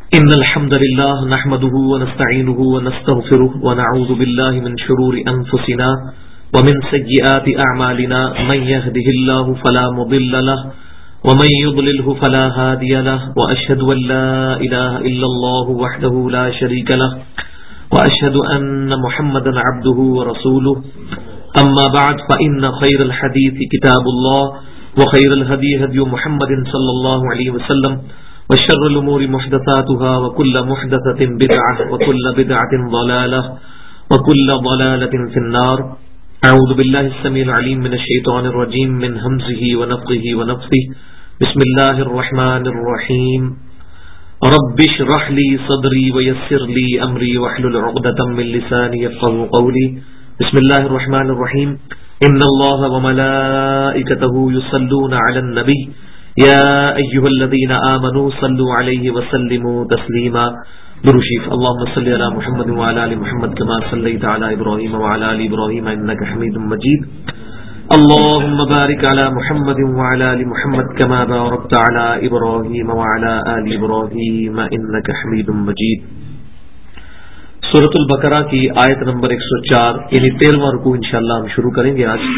إن الحمد لله نحمده ونستعينه ونستغفره ونعوذ بالله من شرور أنفسنا ومن سيئات أعمالنا من يهده الله فلا مضل له ومن يضلله فلا هادي له وأشهد أن لا إله إلا الله وحده لا شريك له وأشهد أن محمدا عبده ورسوله أما بعد فإن خير الحديث كتاب الله وخير الهدي هدي محمد صلى الله عليه وسلم وشر الأمور محدثاتها وكل محدثة بدعة وكل بدعة ضلالة وكل ضلالة في النار. أعوذ بالله السميع العليم من الشيطان الرجيم من همزه ونفخه ونفثه. بسم الله الرحمن الرحيم. رب اشرح لي صدري ويسر لي أمري واحلل عقدة من لساني يفقهوا قولي. بسم الله الرحمن الرحيم. إن الله وملائكته يصلون على النبي يا أيها الذين آمنوا صلوا عليه وسلموا تسليما. درشيف اللهم صل على محمد وعلى آل محمد كما صليت على إبراهيم وعلى آل إبراهيم إنك حميد مجيد. اللهم بارك على محمد وعلى آل محمد كما باركت على إبراهيم وعلى آل إبراهيم إنك حميد مجيد. سورۃ البقرہ کی آیت نمبر 104 یعنی 13واں رکوع انشاءاللہ ہم شروع کریں گے آج.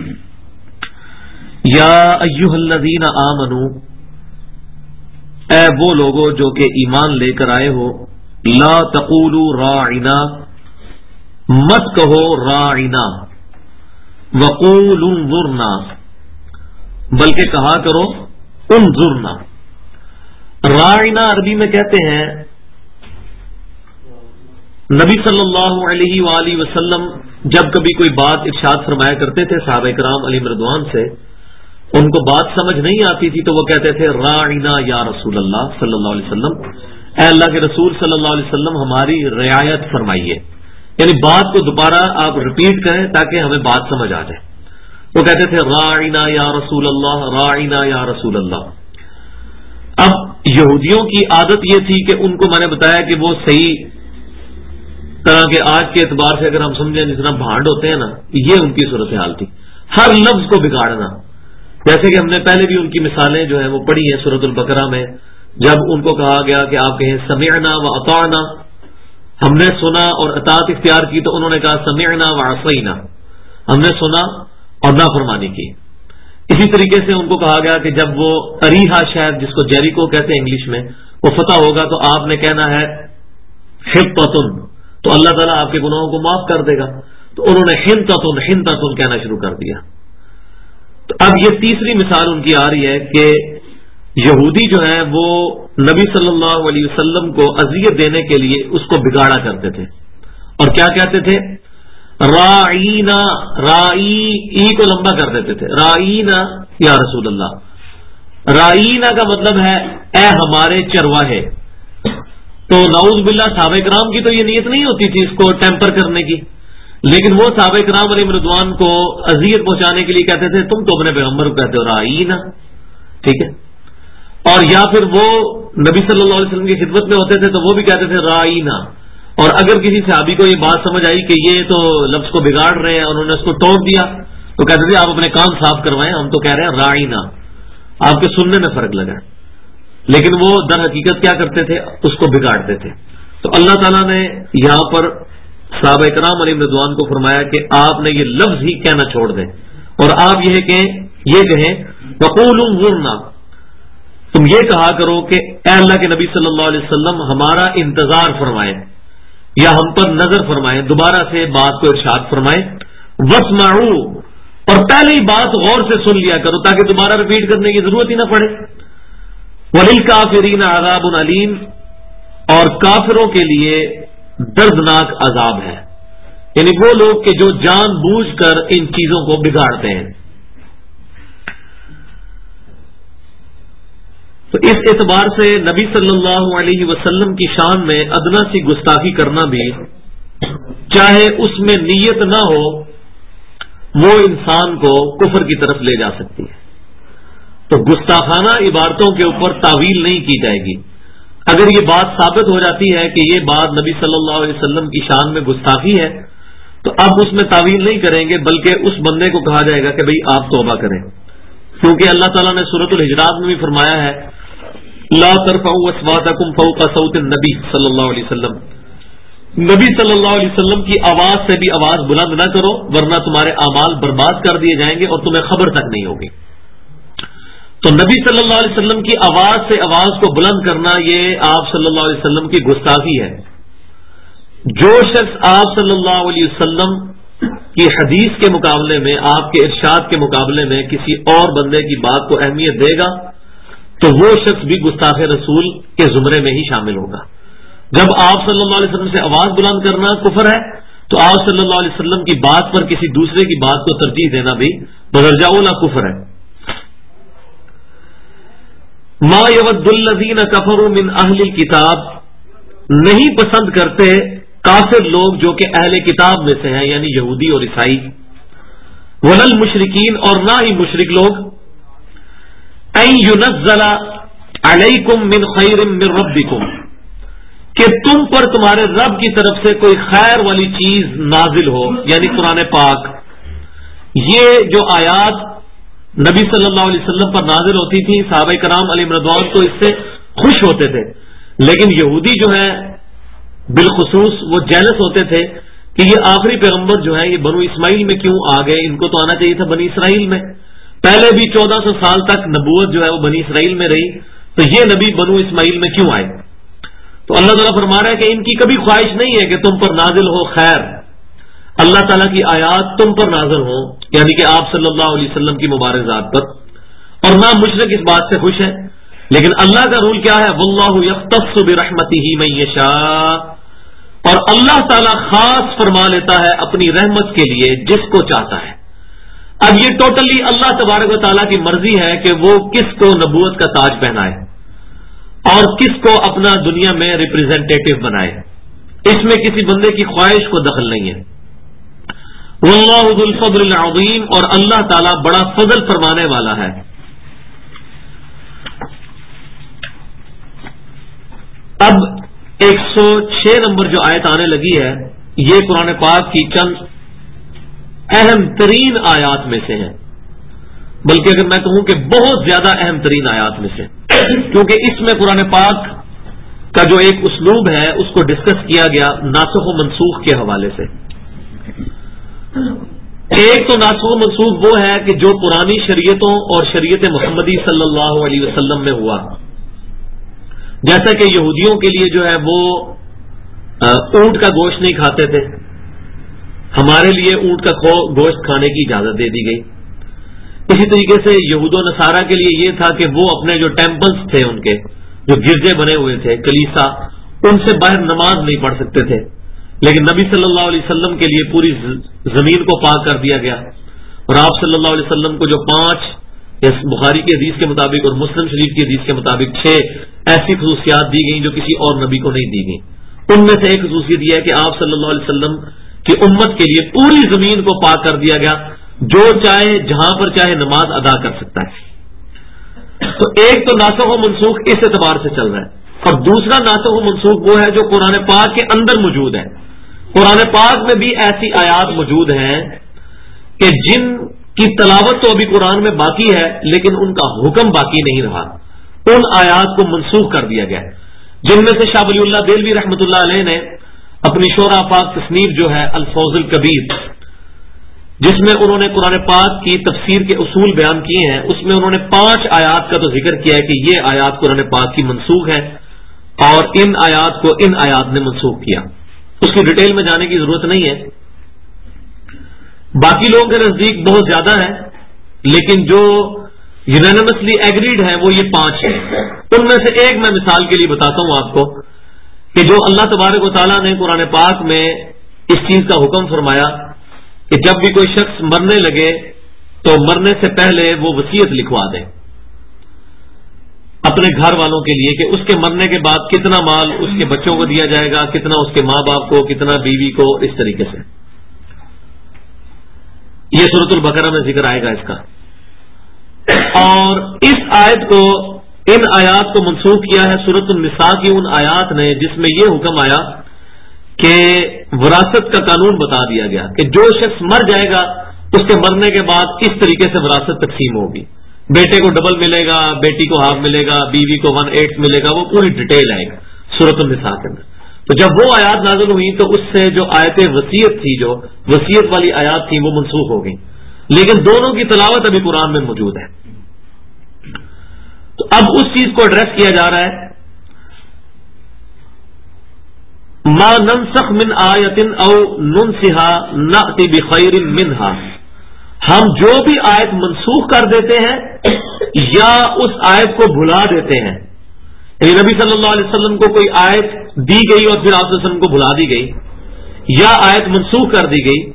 یا ایھا الذین آمنو، اے وہ لوگوں جو کہ ایمان لے کر آئے ہو، لا تقولوا راعنا، مت کہو راعنا، وقولوا انظرنا، بلکہ کہا کرو انظرنا. راعنا عربی میں کہتے ہیں نبی صلی اللہ علیہ وآلہ وسلم جب کبھی کوئی بات ارشاد فرمایا کرتے تھے صحابہ کرام علیہم رضوان سے، ان کو بات سمجھ نہیں آتی تھی تو وہ کہتے تھے راعنا یا رسول اللہ صلی اللہ علیہ وسلم، اے اللہ کے رسول صلی اللہ علیہ وسلم ہماری رعایت فرمائیے، یعنی بات کو دوبارہ آپ ریپیٹ کریں تاکہ ہمیں بات سمجھ آ جائے. وہ کہتے تھے راعنا یا رسول اللہ، راعنا یا رسول اللہ. اب یہودیوں کی عادت یہ تھی کہ ان کو میں نے بتایا کہ وہ صحیح طرح کے آج کے اعتبار سے اگر ہم سمجھیں جس طرح بھانڈ ہوتے ہیں نا، یہ ان کی صورتحال تھی، ہر لفظ کو بگاڑنا. جیسے کہ ہم نے پہلے بھی ان کی مثالیں جو ہیں وہ پڑھی ہیں سورۃ البقرہ میں، جب ان کو کہا گیا کہ آپ کہیں سمعنا و اطعنا، ہم نے سنا اور اطاعت اختیار کی، تو انہوں نے کہا سمعنا و عصینا، ہم نے سنا اور نافرمانی کی. اسی طریقے سے ان کو کہا گیا کہ جب وہ اریحا شہر جس کو جیریکو کہتے ہیں انگلش میں، وہ فتح ہوگا تو آپ نے کہنا ہے حطۃ، تو اللہ تعالیٰ آپ کے گناہوں کو معاف کر دے گا. تو انہوں نے حنطۃ حنطۃ کہنا شروع کر دیا. تو اب یہ تیسری مثال ان کی آ رہی ہے کہ یہودی جو ہیں وہ نبی صلی اللہ علیہ وسلم کو اذیت دینے کے لیے اس کو بگاڑا کرتے تھے اور کیا کہتے تھے راعینا، رائی ای کو لمبا کر دیتے تھے، راعینا یا رسول اللہ. راعینا کا مطلب ہے اے ہمارے چرواہے. تو نعوذ باللہ صحابہ کرام کی تو یہ نیت نہیں ہوتی تھی اس کو ٹیمپر کرنے کی، لیکن وہ صحابہ کرام علیہ رضوان کو اذیت پہنچانے کے لیے کہتے تھے تم تو اپنے پیغمبر کو کہتے ہو راعینا، ٹھیک ہے. اور یا پھر وہ نبی صلی اللہ علیہ وسلم کی خدمت میں ہوتے تھے تو وہ بھی کہتے تھے راعینا. اور اگر کسی صحابی کو یہ بات سمجھ آئی کہ یہ تو لفظ کو بگاڑ رہے ہیں اور انہوں نے اس کو ٹوک دیا تو کہتے تھے آپ اپنے کان صاف کروائیں، ہم تو کہہ رہے ہیں راعینا. آپ کے سننے میں فرق لگا، لیکن وہ در حقیقت کیا کرتے تھے اس کو بگاڑتے تھے. تو اللہ تعالیٰ نے یہاں پر صحابہ کرام علیہ رضوان کو فرمایا کہ آپ نے یہ لفظ ہی کہنا چھوڑ دیں اور آپ یہ کہیں وقولوا انظرنا، تم یہ کہا کرو کہ اے اللہ کے نبی صلی اللہ علیہ وسلم ہمارا انتظار فرمائیں یا ہم پر نظر فرمائیں، دوبارہ سے بات کو ارشاد فرمائیں. واسمعوا، اور پہلی بات غور سے سن لیا کرو تاکہ دوبارہ ریپیٹ کرنے کی ضرورت ہی نہ پڑے. وَلِلْكَافِرِينَ عَذَابٌ عَلِيمٌ، اور کافروں کے لیے دردناک عذاب ہے، یعنی وہ لوگ کہ جو جان بوجھ کر ان چیزوں کو بگاڑتے ہیں. تو اس اعتبار سے نبی صلی اللہ علیہ وسلم کی شان میں ادنا سی گستاخی کرنا بھی، چاہے اس میں نیت نہ ہو، وہ انسان کو کفر کی طرف لے جا سکتی ہے. تو گستاخانہ عبارتوں کے اوپر تعویل نہیں کی جائے گی. اگر یہ بات ثابت ہو جاتی ہے کہ یہ بات نبی صلی اللہ علیہ وسلم کی شان میں گستاخی ہے تو اب اس میں تعویل نہیں کریں گے، بلکہ اس بندے کو کہا جائے گا کہ بھئی آپ توبہ کریں، کیونکہ اللہ تعالیٰ نے سورۃ الحجرات میں بھی فرمایا ہے لا ترفعوا اصواتکم فوق صوت النبی صلی اللہ علیہ وسلم، نبی صلی اللہ علیہ وسلم کی آواز سے بھی آواز بلند نہ کرو ورنہ تمہارے اعمال برباد کر دیے جائیں گے اور تمہیں خبر تک نہیں ہوگی۔ تو نبی صلی اللہ علیہ وسلم کی آواز سے آواز کو بلند کرنا یہ آپ صلی اللہ علیہ وسلم کی گستاخی ہے۔ جو شخص آپ صلی اللہ علیہ وسلم کی حدیث کے مقابلے میں، آپ کے ارشاد کے مقابلے میں کسی اور بندے کی بات کو اہمیت دے گا تو وہ شخص بھی گستاخ رسول کے زمرے میں ہی شامل ہوگا۔ جب آپ صلی اللہ علیہ وسلم سے آواز بلند کرنا کفر ہے تو آپ صلی اللہ علیہ وسلم کی بات پر کسی دوسرے کی بات کو ترجیح دینا بھی بدرجہ اولی کفر ہے۔ ما یود الذین کفروا من اہل الکتاب، نہیں پسند کرتے کافر لوگ جو کہ اہل کتاب میں سے ہیں یعنی یہودی اور عیسائی، ولا المشرکین اور نہ ہی مشرک لوگ، ان ينزل علیکم من خیر من ربکم، کہ تم پر تمہارے رب کی طرف سے کوئی خیر والی چیز نازل ہو یعنی قرآن پاک۔ یہ جو آیات نبی صلی اللہ علیہ وسلم پر نازل ہوتی تھی صحابہ کرام علیہ رضوان تو اس سے خوش ہوتے تھے، لیکن یہودی جو ہے بالخصوص وہ جیلس ہوتے تھے کہ یہ آخری پیغمبر جو ہے یہ بنو اسماعیل میں کیوں آ گئے، ان کو تو آنا چاہیے تھا بنی اسرائیل میں، پہلے بھی 1400 سال تک نبوت جو ہے وہ بنی اسرائیل میں رہی، تو یہ نبی بنو اسماعیل میں کیوں آئے؟ تو اللہ تعالیٰ فرما رہا ہے کہ ان کی کبھی خواہش نہیں ہے کہ تم پر نازل ہو خیر، اللہ تعالیٰ کی آیات تم پر نازل ہو یعنی کہ آپ صلی اللہ علیہ وسلم کی مبارک ذات پر، اور نہ مشرک اس بات سے خوش ہے، لیکن اللہ کا رول کیا ہے؟ واللہ یختص برحمتہ من یشاء، اور اللہ تعالیٰ خاص فرما لیتا ہے اپنی رحمت کے لیے جس کو چاہتا ہے۔ اب یہ ٹوٹلی اللہ تبارک و تعالیٰ کی مرضی ہے کہ وہ کس کو نبوت کا تاج پہنائے اور کس کو اپنا دنیا میں ریپریزنٹیٹو بنائے، اس میں کسی بندے کی خواہش کو دخل نہیں ہے۔ واللہ ذو الفضل العظیم، اور اللہ تعالیٰ بڑا فضل فرمانے والا ہے۔ اب 106 نمبر جو آیت آنے لگی ہے یہ قرآن پاک کی چند اہم ترین آیات میں سے ہیں، بلکہ اگر میں کہوں کہ بہت زیادہ اہم ترین آیات میں سے، کیونکہ اس میں قرآن پاک کا جو ایک اسلوب ہے اس کو ڈسکس کیا گیا ناسخ و منسوخ کے حوالے سے۔ ایک تو ناسخ و منسوخ وہ ہے کہ جو پرانی شریعتوں اور شریعت محمدی صلی اللہ علیہ وسلم میں ہوا، جیسا کہ یہودیوں کے لیے جو ہے وہ اونٹ کا گوشت نہیں کھاتے تھے، ہمارے لیے اونٹ کا گوشت کھانے کی اجازت دے دی گئی۔ اسی طریقے سے یہود و نصارہ کے لیے یہ تھا کہ وہ اپنے جو ٹیمپلز تھے ان کے جو گرجے بنے ہوئے تھے کلیسا، ان سے باہر نماز نہیں پڑھ سکتے تھے، لیکن نبی صلی اللہ علیہ وسلم کے لیے پوری زمین کو پاک کر دیا گیا، اور آپ صلی اللہ علیہ وسلم کو جو 5 بخاری کی حدیث کے مطابق اور مسلم شریف کی حدیث کے مطابق 6 ایسی خصوصیات دی گئیں جو کسی اور نبی کو نہیں دی گئیں، ان میں سے ایک خصوصیت یہ ہے کہ آپ صلی اللہ علیہ وسلم کی امت کے لیے پوری زمین کو پاک کر دیا گیا، جو چاہے جہاں پر چاہے نماز ادا کر سکتا ہے۔ تو ایک تو ناسخ و منسوخ اس اعتبار سے چل رہا ہے، اور دوسرا ناسخ و منسوخ وہ ہے جو قرآن پاک کے اندر موجود ہے۔ قرآن پاک میں بھی ایسی آیات موجود ہیں کہ جن کی تلاوت تو ابھی قرآن میں باقی ہے لیکن ان کا حکم باقی نہیں رہا، ان آیات کو منسوخ کر دیا گیا، جن میں سے شاہ ولی اللہ دہلوی رحمۃ اللہ علیہ نے اپنی شورا پاک تصنیف جو ہے الفوز الکبیر، جس میں انہوں نے قرآن پاک کی تفسیر کے اصول بیان کیے ہیں، اس میں انہوں نے 5 آیات کا تو ذکر کیا ہے کہ یہ آیات قرآن پاک کی منسوخ ہے اور ان آیات کو ان آیات نے منسوخ کیا۔ اس کی ڈیٹیل میں جانے کی ضرورت نہیں ہے، باقی لوگوں کے نزدیک بہت زیادہ ہے، لیکن جو یونانیمسلی ایگریڈ ہیں وہ یہ 5 ہیں۔ ان میں سے ایک میں مثال کے لیے بتاتا ہوں آپ کو کہ جو اللہ تبارک و تعالیٰ نے قرآن پاک میں اس چیز کا حکم فرمایا کہ جب بھی کوئی شخص مرنے لگے تو مرنے سے پہلے وہ وصیت لکھوا دے اپنے گھر والوں کے لیے کہ اس کے مرنے کے بعد کتنا مال اس کے بچوں کو دیا جائے گا، کتنا اس کے ماں باپ کو، کتنا بیوی کو، اس طریقے سے۔ یہ سورۃ البقرہ میں ذکر آئے گا اس کا، اور اس آیت کو، ان آیات کو منسوخ کیا ہے سورۃ النساء کی ان آیات نے جس میں یہ حکم آیا کہ وراثت کا قانون بتا دیا گیا کہ جو شخص مر جائے گا اس کے مرنے کے بعد اس طریقے سے وراثت تقسیم ہوگی، بیٹے کو ڈبل ملے گا، بیٹی کو ہاف ملے گا، بیوی کو 1/8 ملے گا، وہ پوری ڈیٹیل آئے گا سورۃ النساء کے اندر۔ تو جب وہ آیات نازل ہوئی تو اس سے جو آیت وصیت تھی، جو وصیت والی آیات تھی، وہ منسوخ ہو گئی، لیکن دونوں کی تلاوت ابھی قرآن میں موجود ہے۔ تو اب اس چیز کو ایڈریس کیا جا رہا ہے، ما ننسخ من آیت او ننسها نأتی بخیر منہا، ہم جو بھی آیت منسوخ کر دیتے ہیں یا اس آیت کو بھلا دیتے ہیں، یعنی نبی صلی اللہ علیہ وسلم کو کوئی آیت دی گئی اور پھر آپ صلی اللہ علیہ وسلم کو بھلا دی گئی، یا آیت منسوخ کر دی گئی،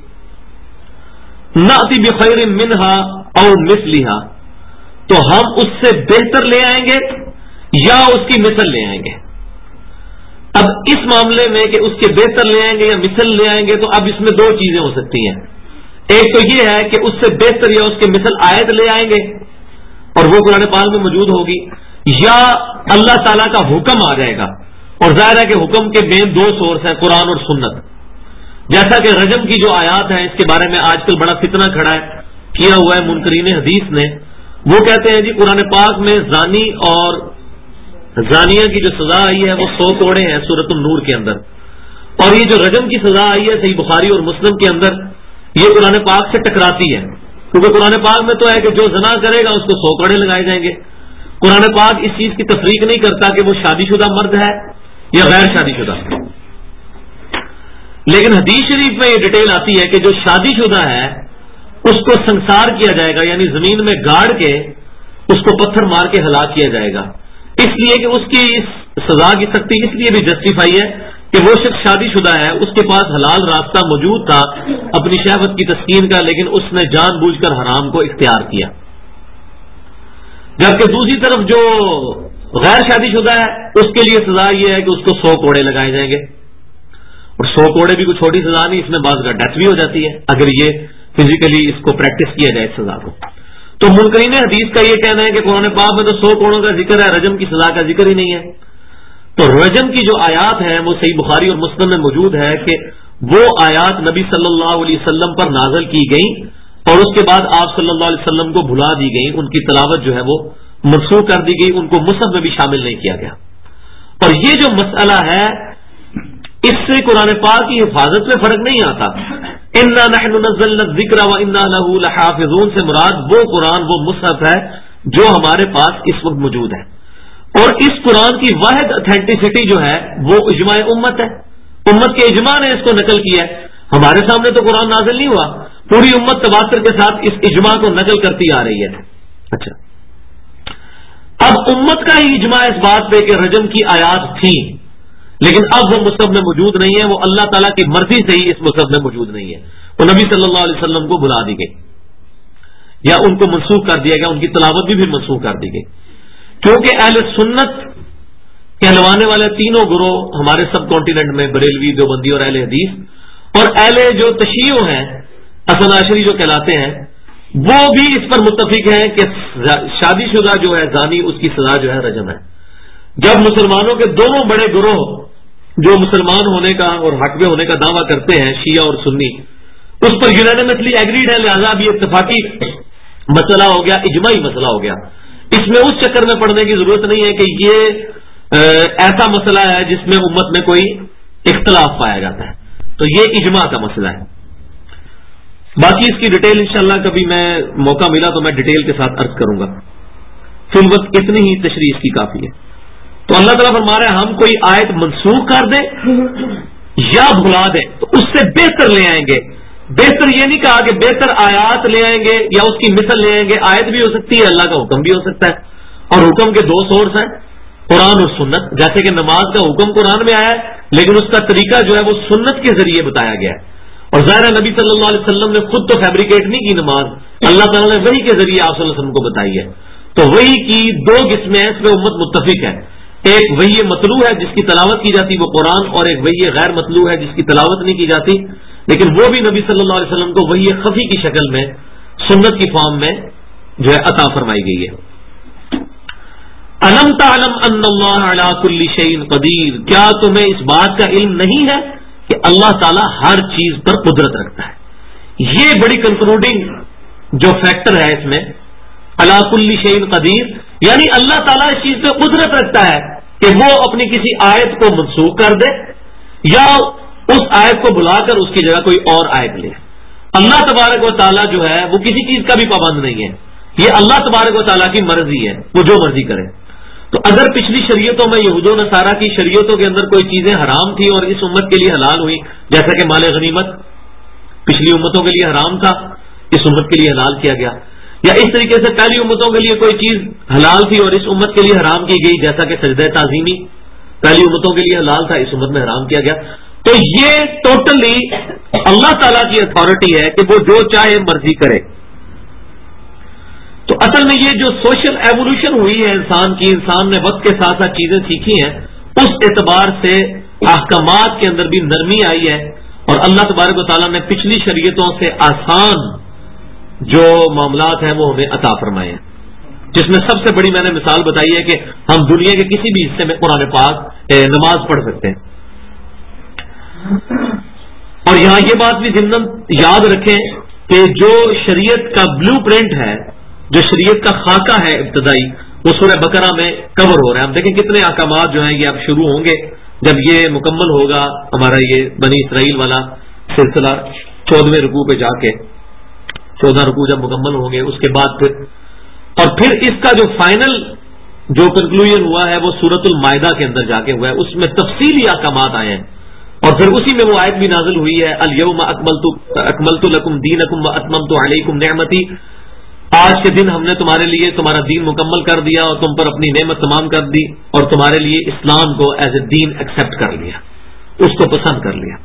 نأتی بخیر منہا او مثلہا، تو ہم اس سے بہتر لے آئیں گے یا اس کی مثل لے آئیں گے۔ اب اس معاملے میں کہ اس کے بہتر لے آئیں گے یا مثل لے آئیں گے، تو اب اس میں دو چیزیں ہو سکتی ہیں۔ ایک تو یہ ہے کہ اس سے بہتر یا اس کے مثل آیت لے آئیں گے اور وہ قرآن پاک میں موجود ہوگی، یا اللہ تعالیٰ کا حکم آ جائے گا، اور ظاہر ہے کہ حکم کے مین دو سورس ہیں، قرآن اور سنت۔ جیسا کہ رجم کی جو آیات ہیں، اس کے بارے میں آج کل بڑا فتنہ کھڑا ہے، کیا ہوا ہے منکرین حدیث نے۔ وہ کہتے ہیں جی قرآن پاک میں زانی اور زانیہ کی جو سزا آئی ہے وہ 100 کوڑے ہیں سورۃ النور کے اندر، اور یہ جو رجم کی سزا آئی ہے صحیح بخاری اور مسلم کے اندر، یہ قرآن پاک سے ٹکراتی ہے، کیونکہ قرآن پاک میں تو ہے کہ جو زنا کرے گا اس کو 100 کوڑے لگائے جائیں گے۔ قرآن پاک اس چیز کی تفریق نہیں کرتا کہ وہ شادی شدہ مرد ہے یا غیر شادی شدہ، لیکن حدیث شریف میں یہ ڈیٹیل آتی ہے کہ جو شادی شدہ ہے اس کو سنسار کیا جائے گا، یعنی زمین میں گاڑ کے اس کو پتھر مار کے ہلاک کیا جائے گا، اس لیے کہ اس کی اس سزا کی سختی اس لیے بھی جسٹیفائی ہے کہ وہ شخص شادی شدہ ہے، اس کے پاس حلال راستہ موجود تھا اپنی شہوت کی تسکین کا، لیکن اس نے جان بوجھ کر حرام کو اختیار کیا۔ جبکہ دوسری طرف جو غیر شادی شدہ ہے اس کے لیے سزا یہ ہے کہ اس کو 100 کوڑے لگائے جائیں گے، اور 100 کوڑے بھی کوئی چھوٹی سزا نہیں، اس میں بعض کا ڈیتھ بھی ہو جاتی ہے اگر یہ فزیکلی اس کو پریکٹس کیا جائے اس سزا کو۔ تو منکرین حدیث کا یہ کہنا ہے کہ قرآن پاک میں تو 100 کوڑوں کا ذکر ہے، رجم کی سزا کا ذکر ہی نہیں ہے۔ تو رجم کی جو آیات ہیں وہ صحیح بخاری اور مسلم میں موجود ہے کہ وہ آیات نبی صلی اللہ علیہ وسلم پر نازل کی گئیں اور اس کے بعد آپ صلی اللہ علیہ وسلم کو بھلا دی گئی، ان کی تلاوت جو ہے وہ منسوخ کر دی گئی، ان کو مصحف میں بھی شامل نہیں کیا گیا۔ اور یہ جو مسئلہ ہے اس سے قرآن پاک کی حفاظت میں فرق نہیں آتا۔ انا نحن نزلنا الذکر وانا له لحافظون سے مراد وہ قرآن، وہ مصحف ہے جو ہمارے پاس اس وقت موجود ہے، اور اس قرآن کی واحد اتھینٹسٹی جو ہے وہ اجماع امت ہے، امت کے اجماع نے اس کو نقل کیا ہے۔ ہمارے سامنے تو قرآن نازل نہیں ہوا، پوری امت تواتر کے ساتھ اس اجماع کو نقل کرتی آ رہی ہے۔ اچھا، اب امت کا ہی اجماع اس بات پہ کہ رجم کی آیات تھی، لیکن اب وہ مصحف میں موجود نہیں ہے، وہ اللہ تعالیٰ کی مرضی سے ہی اس مصحف میں موجود نہیں ہے، وہ نبی صلی اللہ علیہ وسلم کو بھلا دی گئی یا ان کو منسوخ کر دیا گیا، ان کی تلاوت بھی پھر منسوخ کر دی گئی، کیونکہ اہل سنت کہلوانے والے تینوں گروہ ہمارے سب کانٹیننٹ میں، بریلوی، دیوبندی اور اہل حدیث، اور اہل جو تشیع ہیں حسن عشری جو کہلاتے ہیں، وہ بھی اس پر متفق ہیں کہ شادی شدہ جو ہے زانی، اس کی سزا جو ہے رجم ہے۔ جب مسلمانوں کے دونوں بڑے گروہ جو مسلمان ہونے کا اور حق میں ہونے کا دعویٰ کرتے ہیں، شیعہ اور سنی، اس پر یونانیمسلی ایگریڈ ہے، لہذا اب یہ اتفاقی مسئلہ ہو گیا، اجماعی مسئلہ ہو گیا۔ اس میں اس چکر میں پڑنے کی ضرورت نہیں ہے کہ یہ ایسا مسئلہ ہے جس میں امت میں کوئی اختلاف پایا جاتا ہے، تو یہ اجماع کا مسئلہ ہے۔ باقی اس کی ڈیٹیل انشاءاللہ کبھی میں موقع ملا تو میں ڈیٹیل کے ساتھ عرض کروں گا، فی الوقت اتنی ہی تشریح اس کی کافی ہے۔ تو اللہ تعالیٰ فرما رہا ہے ہم کوئی آیت منسوخ کر دیں یا بھلا دیں تو اس سے بہتر لے آئیں گے۔ بہتر یہ نہیں کہا کہ بہتر آیات لے آئیں گے یا اس کی مثل لے آئیں گے، آیت بھی ہو سکتی ہے، اللہ کا حکم بھی ہو سکتا ہے، اور حکم کے دو سورس ہیں، قرآن اور سنت۔ جیسے کہ نماز کا حکم قرآن میں آیا ہے لیکن اس کا طریقہ جو ہے وہ سنت کے ذریعے بتایا گیا ہے، اور ظاہر نبی صلی اللہ علیہ وسلم نے خود تو فیبریکیٹ نہیں کی نماز، اللہ تعالیٰ نے وحی کے ذریعے آپ صلی اللہ علیہ وسلم کو بتائی ہے۔ تو وحی کی دو قسمیں ہیں، اس میں امت متفق ہے، ایک وحی مطلوع ہے جس کی تلاوت کی جاتی وہ قرآن، اور ایک وحی غیر مطلوع ہے جس کی تلاوت نہیں کی جاتی، لیکن وہ بھی نبی صلی اللہ علیہ وسلم کو وحی خفی کی شکل میں سنت کی فارم میں جو ہے عطا فرمائی گئی ہے۔ الم تعلم ان اللہ علی کل شیء قدیر، کیا تمہیں اس بات کا علم نہیں ہے کہ اللہ تعالیٰ ہر چیز پر قدرت رکھتا ہے؟ یہ بڑی کنکلوڈنگ جو فیکٹر ہے اس میں، علی کل شیء قدیر، یعنی اللہ تعالیٰ اس چیز پہ قدرت رکھتا ہے کہ وہ اپنی کسی آیت کو منسوخ کر دے یا اس آیت کو بلا کر اس کی جگہ کوئی اور آیت لے۔ اللہ تبارک و تعالیٰ جو ہے وہ کسی چیز کا بھی پابند نہیں ہے، یہ اللہ تبارک و تعالیٰ کی مرضی ہے، وہ جو مرضی کرے۔ تو اگر پچھلی شریعتوں میں یہود و نصارہ کی شریعتوں کے اندر کوئی چیزیں حرام تھی اور اس امت کے لیے حلال ہوئی، جیسا کہ مال غنیمت پچھلی امتوں کے لیے حرام تھا، اس امت کے لیے حلال کیا گیا، یا اس طریقے سے پہلی امتوں کے لیے کوئی چیز حلال تھی اور اس امت کے لیے حرام کی گئی، جیسا کہ سجدہ تعظیمی پہلی امتوں کے لیے حلال تھا، اس امت میں حرام کیا گیا، تو یہ ٹوٹلی اللہ تعالیٰ کی اتھارٹی ہے کہ وہ جو چاہے مرضی کرے۔ تو اصل میں یہ جو سوشل ایوولوشن ہوئی ہے انسان کی، انسان نے وقت کے ساتھ ساتھ چیزیں سیکھی ہیں، اس اعتبار سے احکامات کے اندر بھی نرمی آئی ہے، اور اللہ تبارک و تعالیٰ نے پچھلی شریعتوں سے آسان جو معاملات ہیں وہ ہمیں عطا فرمائے ہیں، جس میں سب سے بڑی میں نے مثال بتائی ہے کہ ہم دنیا کے کسی بھی حصے میں قرآن پاک نماز پڑھ سکتے ہیں۔ اور یہاں یہ بات بھی ضمن یاد رکھیں کہ جو شریعت کا بلو پرنٹ ہے، جو شریعت کا خاکہ ہے ابتدائی، وہ سورہ بقرہ میں کور ہو رہا ہے۔ ہم دیکھیں کتنے احکامات جو ہیں یہ اب شروع ہوں گے جب یہ مکمل ہوگا ہمارا یہ بنی اسرائیل والا سلسلہ 14ویں رکوع پہ جا کے، 14 رکوع جب مکمل ہوں گے اس کے بعد پھر اس کا جو فائنل جو کنکلوژن ہوا ہے وہ سورۃ المائدہ کے اندر جا کے ہوا ہے، اس میں تفصیلی احکامات آئے ہیں، اور پھر اسی میں وہ آیت بھی نازل ہوئی ہے الیوم اکملت لکم دینکم واتممت علیکم نعمتی، آج کے دن ہم نے تمہارے لیے تمہارا دین مکمل کر دیا اور تم پر اپنی نعمت تمام کر دی، اور تمہارے لیے اسلام کو ایز اے دین ایکسپٹ کر لیا، اس کو پسند کر لیا۔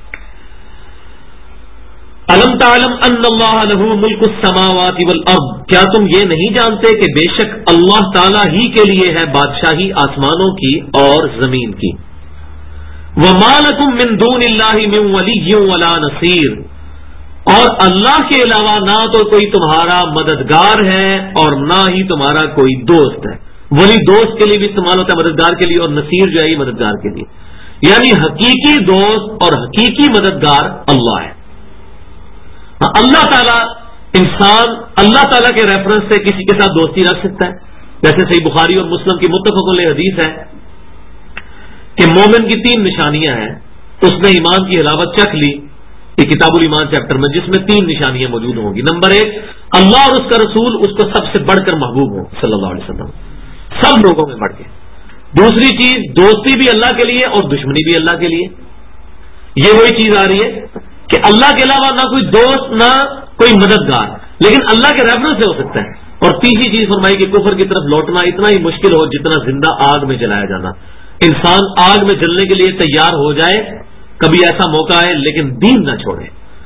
الم تعلم ان اللہ لہ ملک السماوات والارض، کیا تم یہ نہیں جانتے کہ بے شک اللہ تعالی ہی کے لیے ہے بادشاہی آسمانوں کی اور زمین کی۔ وما لکم من دون اللہ من ولی ولا نصیر، اور اللہ کے علاوہ نہ تو کوئی تمہارا مددگار ہے اور نہ ہی تمہارا کوئی دوست ہے۔ ولی دوست کے لیے بھی استعمال ہوتا ہے، مددگار کے لیے، اور نصیر جو ہے یہ مددگار کے لیے، یعنی حقیقی دوست اور حقیقی مددگار اللہ ہے۔ اللہ تعالیٰ انسان اللہ تعالیٰ کے ریفرنس سے کسی کے ساتھ دوستی رکھ سکتا ہے، جیسے صحیح بخاری اور مسلم کی متفق علیہ حدیث ہے کہ مومن کی 3 نشانیاں ہیں، اس نے ایمان کی حلاوت چکھ لی، یہ کتاب الایمان چیپٹر میں، جس میں 3 نشانیاں موجود ہوں گی۔ نمبر 1، اللہ اور اس کا رسول اس کو سب سے بڑھ کر محبوب ہو صلی اللہ علیہ وسلم، سب لوگوں میں بڑھ کے۔ دوسری چیز، دوستی بھی اللہ کے لیے اور دشمنی بھی اللہ کے لیے، یہ وہی چیز آ رہی ہے کہ اللہ کے علاوہ نہ کوئی دوست نہ کوئی مددگار، لیکن اللہ کے ریفرنس سے ہو سکتا ہے۔ اور تیسری چیز فرمائی کہ کفر کی طرف لوٹنا اتنا ہی مشکل ہو جتنا زندہ آگ میں جلایا جانا، انسان آگ میں جلنے کے لیے تیار ہو جائے، کبھی ایسا موقع ہے لیکن دین نہ چھوڑے۔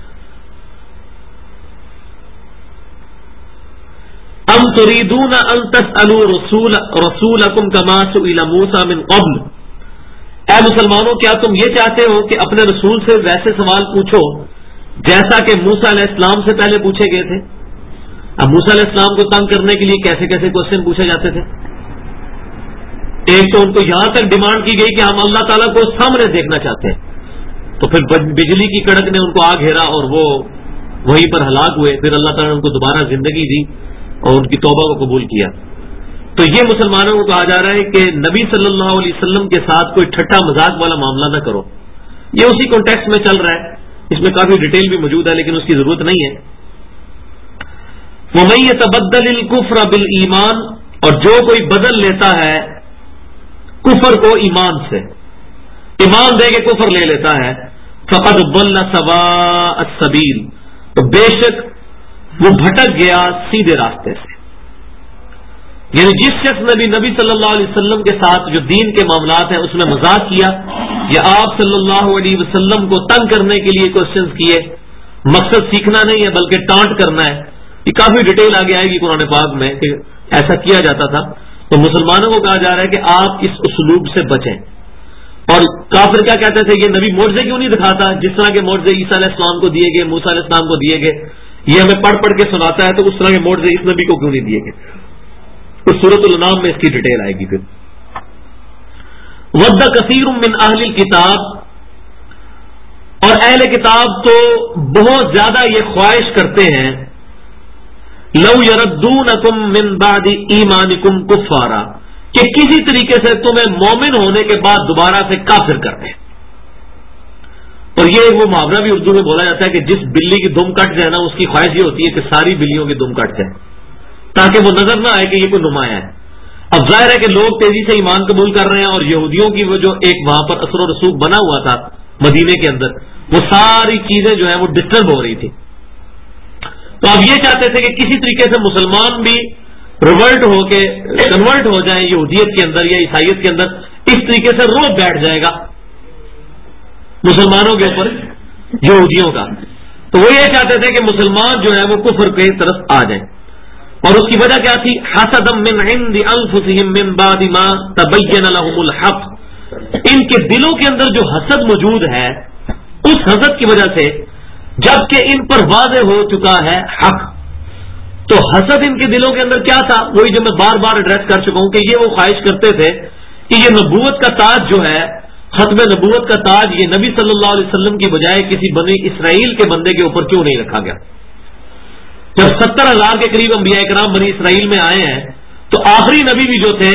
ام تريدون ان تسألوا رسولكم كما سئل موسى من قبل، اے مسلمانوں کیا تم یہ چاہتے ہو کہ اپنے رسول سے ویسے سوال پوچھو جیسا کہ موسیٰ علیہ السلام سے پہلے پوچھے گئے تھے؟ اب موسیٰ علیہ السلام کو تنگ کرنے کے لیے کیسے کیسے کوশ্چن پوچھے جاتے تھے۔ ایک تو ان کو یہاں تک ڈیمانڈ کی گئی کہ ہم اللہ تعالیٰ کو سامنے دیکھنا چاہتے ہیں، تو پھر بجلی کی کڑک نے ان کو آ گھیرا اور وہ وہیں پر ہلاک ہوئے، پھر اللہ تعالیٰ نے ان کو دوبارہ زندگی دی اور ان کی توبہ کو قبول کیا۔ تو یہ مسلمانوں کو کہا جا رہا ہے کہ نبی صلی اللہ علیہ وسلم کے ساتھ کوئی ٹھٹا مذاق والا معاملہ نہ کرو، یہ اسی کانٹیکسٹ میں چل رہا ہے، اس میں کافی ڈیٹیل بھی موجود ہے لیکن اس کی ضرورت نہیں ہے۔ وَمَن يَتَبَدَّلِ الْكُفْرَ بِالْإِيمَانِ، اور جو کوئی بدل لیتا ہے کفر کو ایمان سے، ایمان دے کے کفر لے لیتا ہے، فَقَدْ ضَلَّ سَوَاءَ السَّبِيلِ، تو بے شک وہ بھٹک گیا سیدھے راستے سے۔ یعنی جس شخص نے بھی نبی صلی اللہ علیہ وسلم کے ساتھ جو دین کے معاملات ہیں اس میں مذاق کیا یا آپ صلی اللہ علیہ وسلم کو تنگ کرنے کے لیے کوشچنز کیے، مقصد سیکھنا نہیں ہے بلکہ ٹانٹ کرنا ہے، یہ کافی ڈیٹیل آگے آئے گی قرآن پاک میں کہ ایسا کیا جاتا تھا، تو مسلمانوں کو کہا جا رہا ہے کہ آپ اس اسلوب سے بچیں۔ اور کافر کیا کہتے تھے، یہ نبی معجزے کیوں نہیں دکھاتا جس طرح کے معجزے عیسیٰ علیہ السلام کو دیے گئے، موسیٰ علیہ السلام کو دیے گئے، یہ ہمیں پڑھ پڑھ کے سناتا ہے، تو اس طرح کے معجزے اس نبی کو کیوں نہیں دیے گئے؟ تو سورۃ الانعام میں اس کی ڈیٹیل آئے گی۔ پھر ود کثیر من اہل الکتاب، اور اہل کتاب تو بہت زیادہ یہ خواہش کرتے ہیں لو یردونکم من بعد ایمانکم کفارا، کہ کسی طریقے سے تمہیں مومن ہونے کے بعد دوبارہ سے کافر کر دیں. اور یہ وہ محاورہ بھی اردو میں بولا جاتا ہے کہ جس بلی کی دم کٹ جائے نا، اس کی خواہش یہ ہوتی ہے کہ ساری بلیوں کی دم کٹ جائے تاکہ وہ نظر نہ آئے کہ یہ کوئی نمایاں ہے. اب ظاہر ہے کہ لوگ تیزی سے ایمان قبول کر رہے ہیں، اور یہودیوں کی وہ جو ایک وہاں پر اثر و رسوخ بنا ہوا تھا مدینے کے اندر، وہ ساری چیزیں جو ہیں وہ ڈسٹرب ہو رہی تھی. تو اب یہ چاہتے تھے کہ کسی طریقے سے مسلمان بھی ریولٹ ہو کے کنورٹ ہو جائیں یہودیت کے اندر یا عیسائیت کے اندر، اس طریقے سے روب بیٹھ جائے گا مسلمانوں کے اوپر یہودیوں کا. تو وہ یہ چاہتے تھے کہ مسلمان جو ہے وہ کفر کی طرف آ جائیں. اور اس کی وجہ کیا تھی؟ حسدا من عند انفسهم من بعد ما تبين لهم الحق، ان کے دلوں کے اندر جو حسد موجود ہے، اس حسد کی وجہ سے جبکہ ان پر واضح ہو چکا ہے حق. تو حسد ان کے دلوں کے اندر کیا تھا؟ وہی جو میں بار بار ایڈریس کر چکا ہوں کہ یہ وہ خواہش کرتے تھے کہ یہ نبوت کا تاج جو ہے، ختم نبوت کا تاج، یہ نبی صلی اللہ علیہ وسلم کی بجائے کسی بنی اسرائیل کے بندے کے اوپر کیوں نہیں رکھا گیا؟ جب 70,000 کے قریب انبیاء کرام بنی اسرائیل میں آئے ہیں تو آخری نبی بھی جو تھے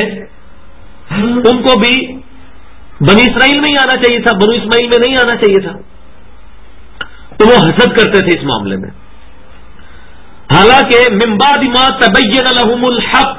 ان کو بھی بنی اسرائیل میں ہی آنا چاہیے تھا، بنو اسماعیل میں نہیں آنا چاہیے تھا. تو وہ حسد کرتے تھے اس معاملے میں. حالانکہ من بعد ما تبین لهم الحق،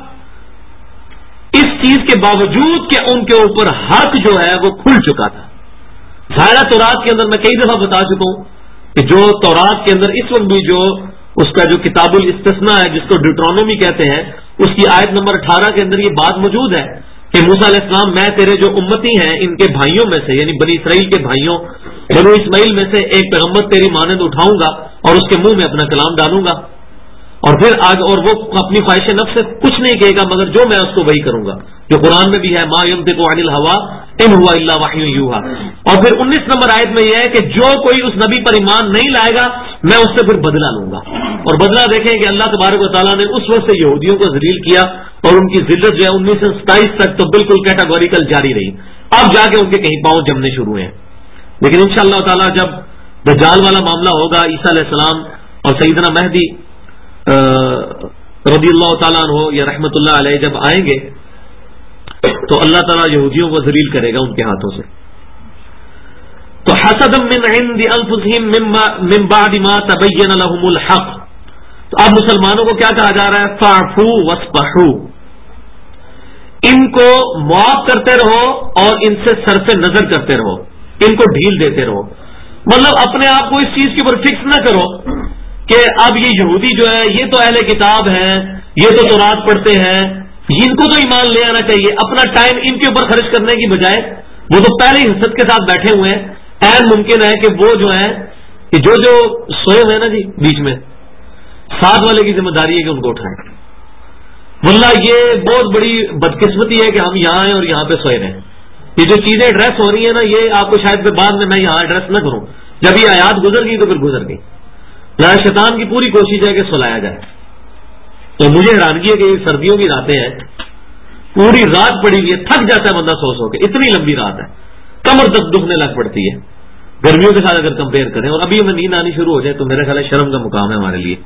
اس چیز کے باوجود کہ ان کے اوپر حق جو ہے وہ کھل چکا تھا. ظاہرہ تورات کے اندر میں کئی دفعہ بتا چکا ہوں کہ جو تورات کے اندر اس وقت بھی جو اس کا جو کتاب الاستثناء ہے، جس کو ڈیوٹرانومی کہتے ہیں، اس کی آیت نمبر 18 کے اندر یہ بات موجود ہے کہ موسیٰ علیہ السلام، میں تیرے جو امتی ہیں ان کے بھائیوں میں سے، یعنی بنی اسرائیل کے بھائیوں بنو اسماعیل میں سے ایک پیغمبر تیری مانند اٹھاؤں گا اور اس کے منہ میں اپنا کلام ڈالوں گا، اور پھر آج اور وہ اپنی خواہش نفس سے کچھ نہیں کہے گا مگر جو میں اس کو وہی کروں گا، جو قرآن میں بھی ہے ما ينطق عن الهوى ان هو الا وحی یوحى. اور پھر 19 نمبر آیت میں یہ ہے کہ جو کوئی اس نبی پر ایمان نہیں لائے گا میں اس سے پھر بدلہ لوں گا. اور بدلہ دیکھیں کہ اللہ تبارک و تعالیٰ نے اس وقت سے یہودیوں کو ذلیل کیا اور ان کی ذلت جو ہے 1927 تک تو بالکل کیٹاگوریکل جاری رہی. اب جا کے ان کے کہیں پاؤں جمنے شروع ہیں. لیکن انشاءاللہ تعالیٰ جب دجال والا معاملہ ہوگا، عیسیٰ علیہ السلام اور سیدنا مہدی رضی اللہ تعالیٰ عنہ یا رحمت اللہ علیہ جب آئیں گے تو اللہ تعالیٰ یہودیوں کو ذلیل کرے گا ان کے ہاتھوں سے. تو حسدا من عند انفسهم من بعد ما تبين لهم الحق. تو اب مسلمانوں کو کیا کہا جا رہا ہے؟ فاعفو واصفحوا، ان کو معاف کرتے رہو اور ان سے صرف نظر کرتے رہو، ان کو ڈھیل دیتے رہو. مطلب اپنے آپ کو اس چیز کے اوپر فکس نہ کرو کہ اب یہ یہودی جو ہے یہ تو اہل کتاب ہیں، یہ تو تورات پڑھتے ہیں، ان کو تو ایمان لے آنا چاہیے. اپنا ٹائم ان کے اوپر خرچ کرنے کی بجائے وہ تو پہلے ہی حسد کے ساتھ بیٹھے ہوئے ہیں. عین ممکن ہے کہ وہ جو ہے کہ جو سوئے ہوئے ہیں نا جی بیچ میں، ساتھ والے کی ذمہ داری ہے کہ ان کو اٹھائیں. واللہ یہ بہت بڑی بدقسمتی ہے کہ ہم یہاں ہیں اور یہاں پہ سوئے رہے ہیں. یہ جو چیزیں ایڈریس ہو رہی ہیں نا، یہ آپ کو شاید بعد میں یہاں ایڈریس نہ کروں، جب یہ آیات گزر گئی تو پھر گزر گئی. لہٰذا شیطان کی پوری کوشش ہے کہ سلایا جائے. تو مجھے حیرانگی ہے کہ یہ سردیوں کی راتیں ہیں، پوری رات پڑی ہوئی ہے، تھک جاتا ہے بندہ سو سو کے، اتنی لمبی رات ہے، کمر تک دکھنے لگ پڑتی ہے گرمیوں کے ساتھ اگر کمپیئر کریں. اور ابھی ہمیں نیند آنی شروع ہو جائے تو میرا خیال ہے شرم کا مقام ہے ہمارے لیے.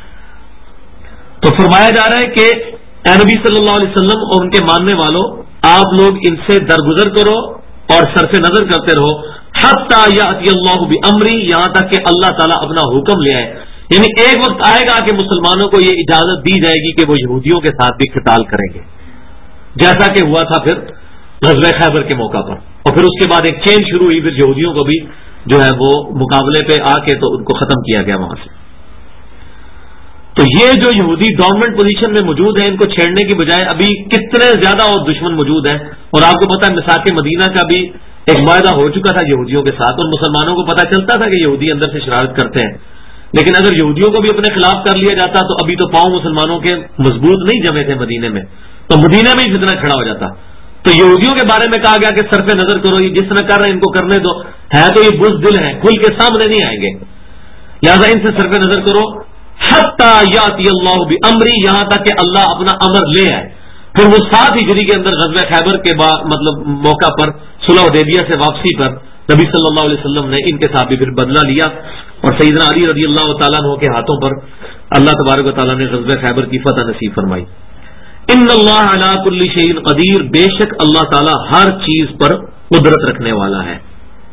تو فرمایا جا رہا ہے کہ اے نبی صلی اللہ علیہ وسلم اور ان کے ماننے والوں، آپ لوگ ان سے درگزر کرو اور صرف نظر کرتے رہو حتی یأتی اللہ بامری، یہاں تک کہ اللہ تعالیٰ اپنا حکم لے آئے. یعنی ایک وقت آئے گا کہ مسلمانوں کو یہ اجازت دی جائے گی کہ وہ یہودیوں کے ساتھ بھی قتال کریں گے، جیسا کہ ہوا تھا پھر غزوہ خیبر کے موقع پر. اور پھر اس کے بعد ایک چین شروع ہوئی، پھر یہودیوں کو بھی جو ہے وہ مقابلے پہ آ کے تو ان کو ختم کیا گیا وہاں سے. تو یہ جو یہودی ڈومیننٹ پوزیشن میں موجود ہیں، ان کو چھیڑنے کی بجائے ابھی کتنے زیادہ اور دشمن موجود ہیں. اور آپ کو پتا ہے میثاق مدینہ کا بھی ایک معاہدہ ہو چکا تھا یہودیوں کے ساتھ، اور مسلمانوں کو پتا چلتا تھا کہ یہودی اندر سے شرارت کرتے ہیں. لیکن اگر یہودیوں کو بھی اپنے خلاف کر لیا جاتا تو ابھی تو پاؤں مسلمانوں کے مضبوط نہیں جمے تھے مدینے میں، تو مدینہ میں ہی فتنہ کھڑا ہو جاتا. تو یہودیوں کے بارے میں کہا گیا کہ صرف نظر کرو، یہ جس طرح کر رہے ہیں ان کو کرنے دو، ہے تو یہ بزدل ہیں، کھل کے سامنے نہیں آئیں گے، لہٰذا ان سے صرف نظر کرو حتی یاتی اللہ بامری، یہاں تک کہ اللہ اپنا امر لے آئے. پھر وہ 7 ہجری کے اندر غزوہ خیبر کے بعد مطلب موقع پر صلح حدیبیہ سے واپسی پر نبی صلی اللہ علیہ وسلم نے ان کے ساتھ بھی پھر بدلہ لیا اور سیدنا علی رضی اللہ تعالیٰ عنہ کے ہاتھوں پر اللہ تبارک و تعالیٰ نے غزوہ خیبر کی فتح نصیب فرمائی. ان اللہ علی کل شیء قدیر، بے شک اللہ تعالیٰ ہر چیز پر قدرت رکھنے والا ہے.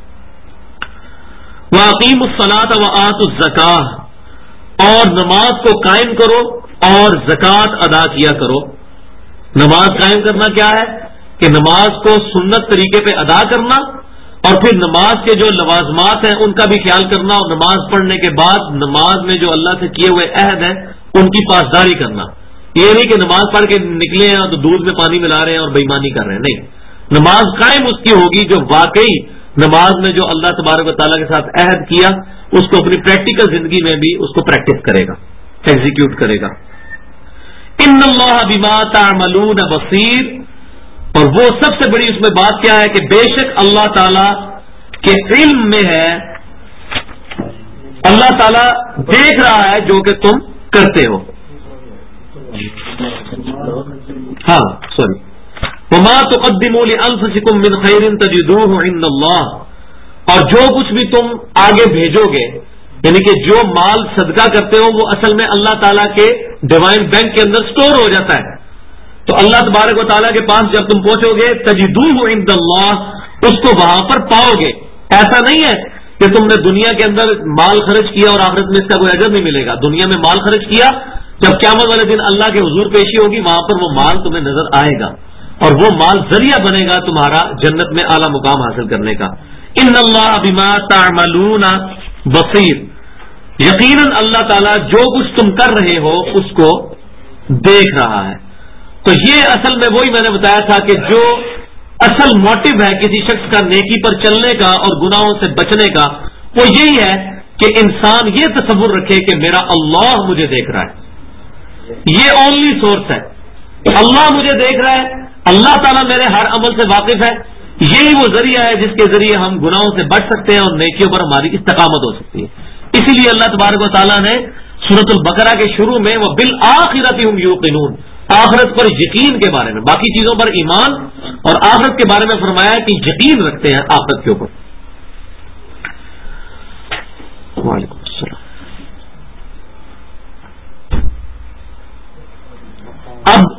وَأَقِیمُوا الصَّلَاةَ وَآتُوا الزَّکَاةَ، اور نماز کو قائم کرو اور زکوٰۃ ادا کیا کرو. نماز قائم کرنا کیا ہے کہ نماز کو سنت طریقے پہ ادا کرنا، اور پھر نماز کے جو لوازمات ہیں ان کا بھی خیال کرنا، اور نماز پڑھنے کے بعد نماز میں جو اللہ سے کیے ہوئے عہد ہیں ان کی پاسداری کرنا. یہ نہیں کہ نماز پڑھ کے نکلے ہیں تو دودھ میں پانی ملا رہے ہیں اور بےایمانی کر رہے ہیں، نہیں. نماز قائم اس کی ہوگی جو واقعی نماز میں جو اللہ تبارک و تعالیٰ کے ساتھ عہد کیا اس کو اپنی پریکٹیکل زندگی میں بھی اس کو پریکٹس کرے گا، ایگزیکیوٹ کرے گا. ان اللہ بما تعملون بصیر، اور وہ سب سے بڑی اس میں بات کیا ہے کہ بے شک اللہ تعالی کے علم میں ہے، اللہ تعالی دیکھ رہا ہے جو کہ تم کرتے ہو. ہاں سوری، وما تقدموا لانفسکم من خیر تجدوه عند اللہ، اور جو کچھ بھی تم آگے بھیجو گے، یعنی کہ جو مال صدقہ کرتے ہو وہ اصل میں اللہ تعالیٰ کے ڈیوائن بینک کے اندر سٹور ہو جاتا ہے. تو اللہ تبارک و تعالیٰ کے پاس جب تم پہنچو گے تجدوه عند اللہ، اس کو وہاں پر پاؤ گے. ایسا نہیں ہے کہ تم نے دنیا کے اندر مال خرچ کیا اور آخرت میں اس کا کوئی اجر نہیں ملے گا. دنیا میں مال خرچ کیا، جب قیامت والے دن اللہ کے حضور پیشی ہوگی وہاں پر وہ مال تمہیں نظر آئے گا، اور وہ مال ذریعہ بنے گا تمہارا جنت میں اعلیٰ مقام حاصل کرنے کا. ان اللہ بما تعملون بصیر، یقیناً اللہ تعالیٰ جو کچھ تم کر رہے ہو اس کو دیکھ رہا ہے. تو یہ اصل میں وہی میں نے بتایا تھا کہ جو اصل موٹو ہے کسی شخص کا نیکی پر چلنے کا اور گناہوں سے بچنے کا، وہ یہی ہے کہ انسان یہ تصور رکھے کہ میرا اللہ مجھے دیکھ رہا ہے. یہ اونلی سورس ہے، اللہ مجھے دیکھ رہا ہے، اللہ تعالیٰ میرے ہر عمل سے واقف ہے. یہی وہ ذریعہ ہے جس کے ذریعے ہم گناہوں سے بچ سکتے ہیں اور نیکیوں پر ہماری استقامت ہو سکتی ہے. اسی لیے اللہ تبارک و تعالیٰ نے سورۃ البقرہ کے شروع میں وبالآخرۃ هم یوقنون، آخرت پر یقین کے بارے میں، باقی چیزوں پر ایمان اور آخرت کے بارے میں فرمایا کہ یقین رکھتے ہیں آخرت کے اوپر. وعلیکم السلام. اب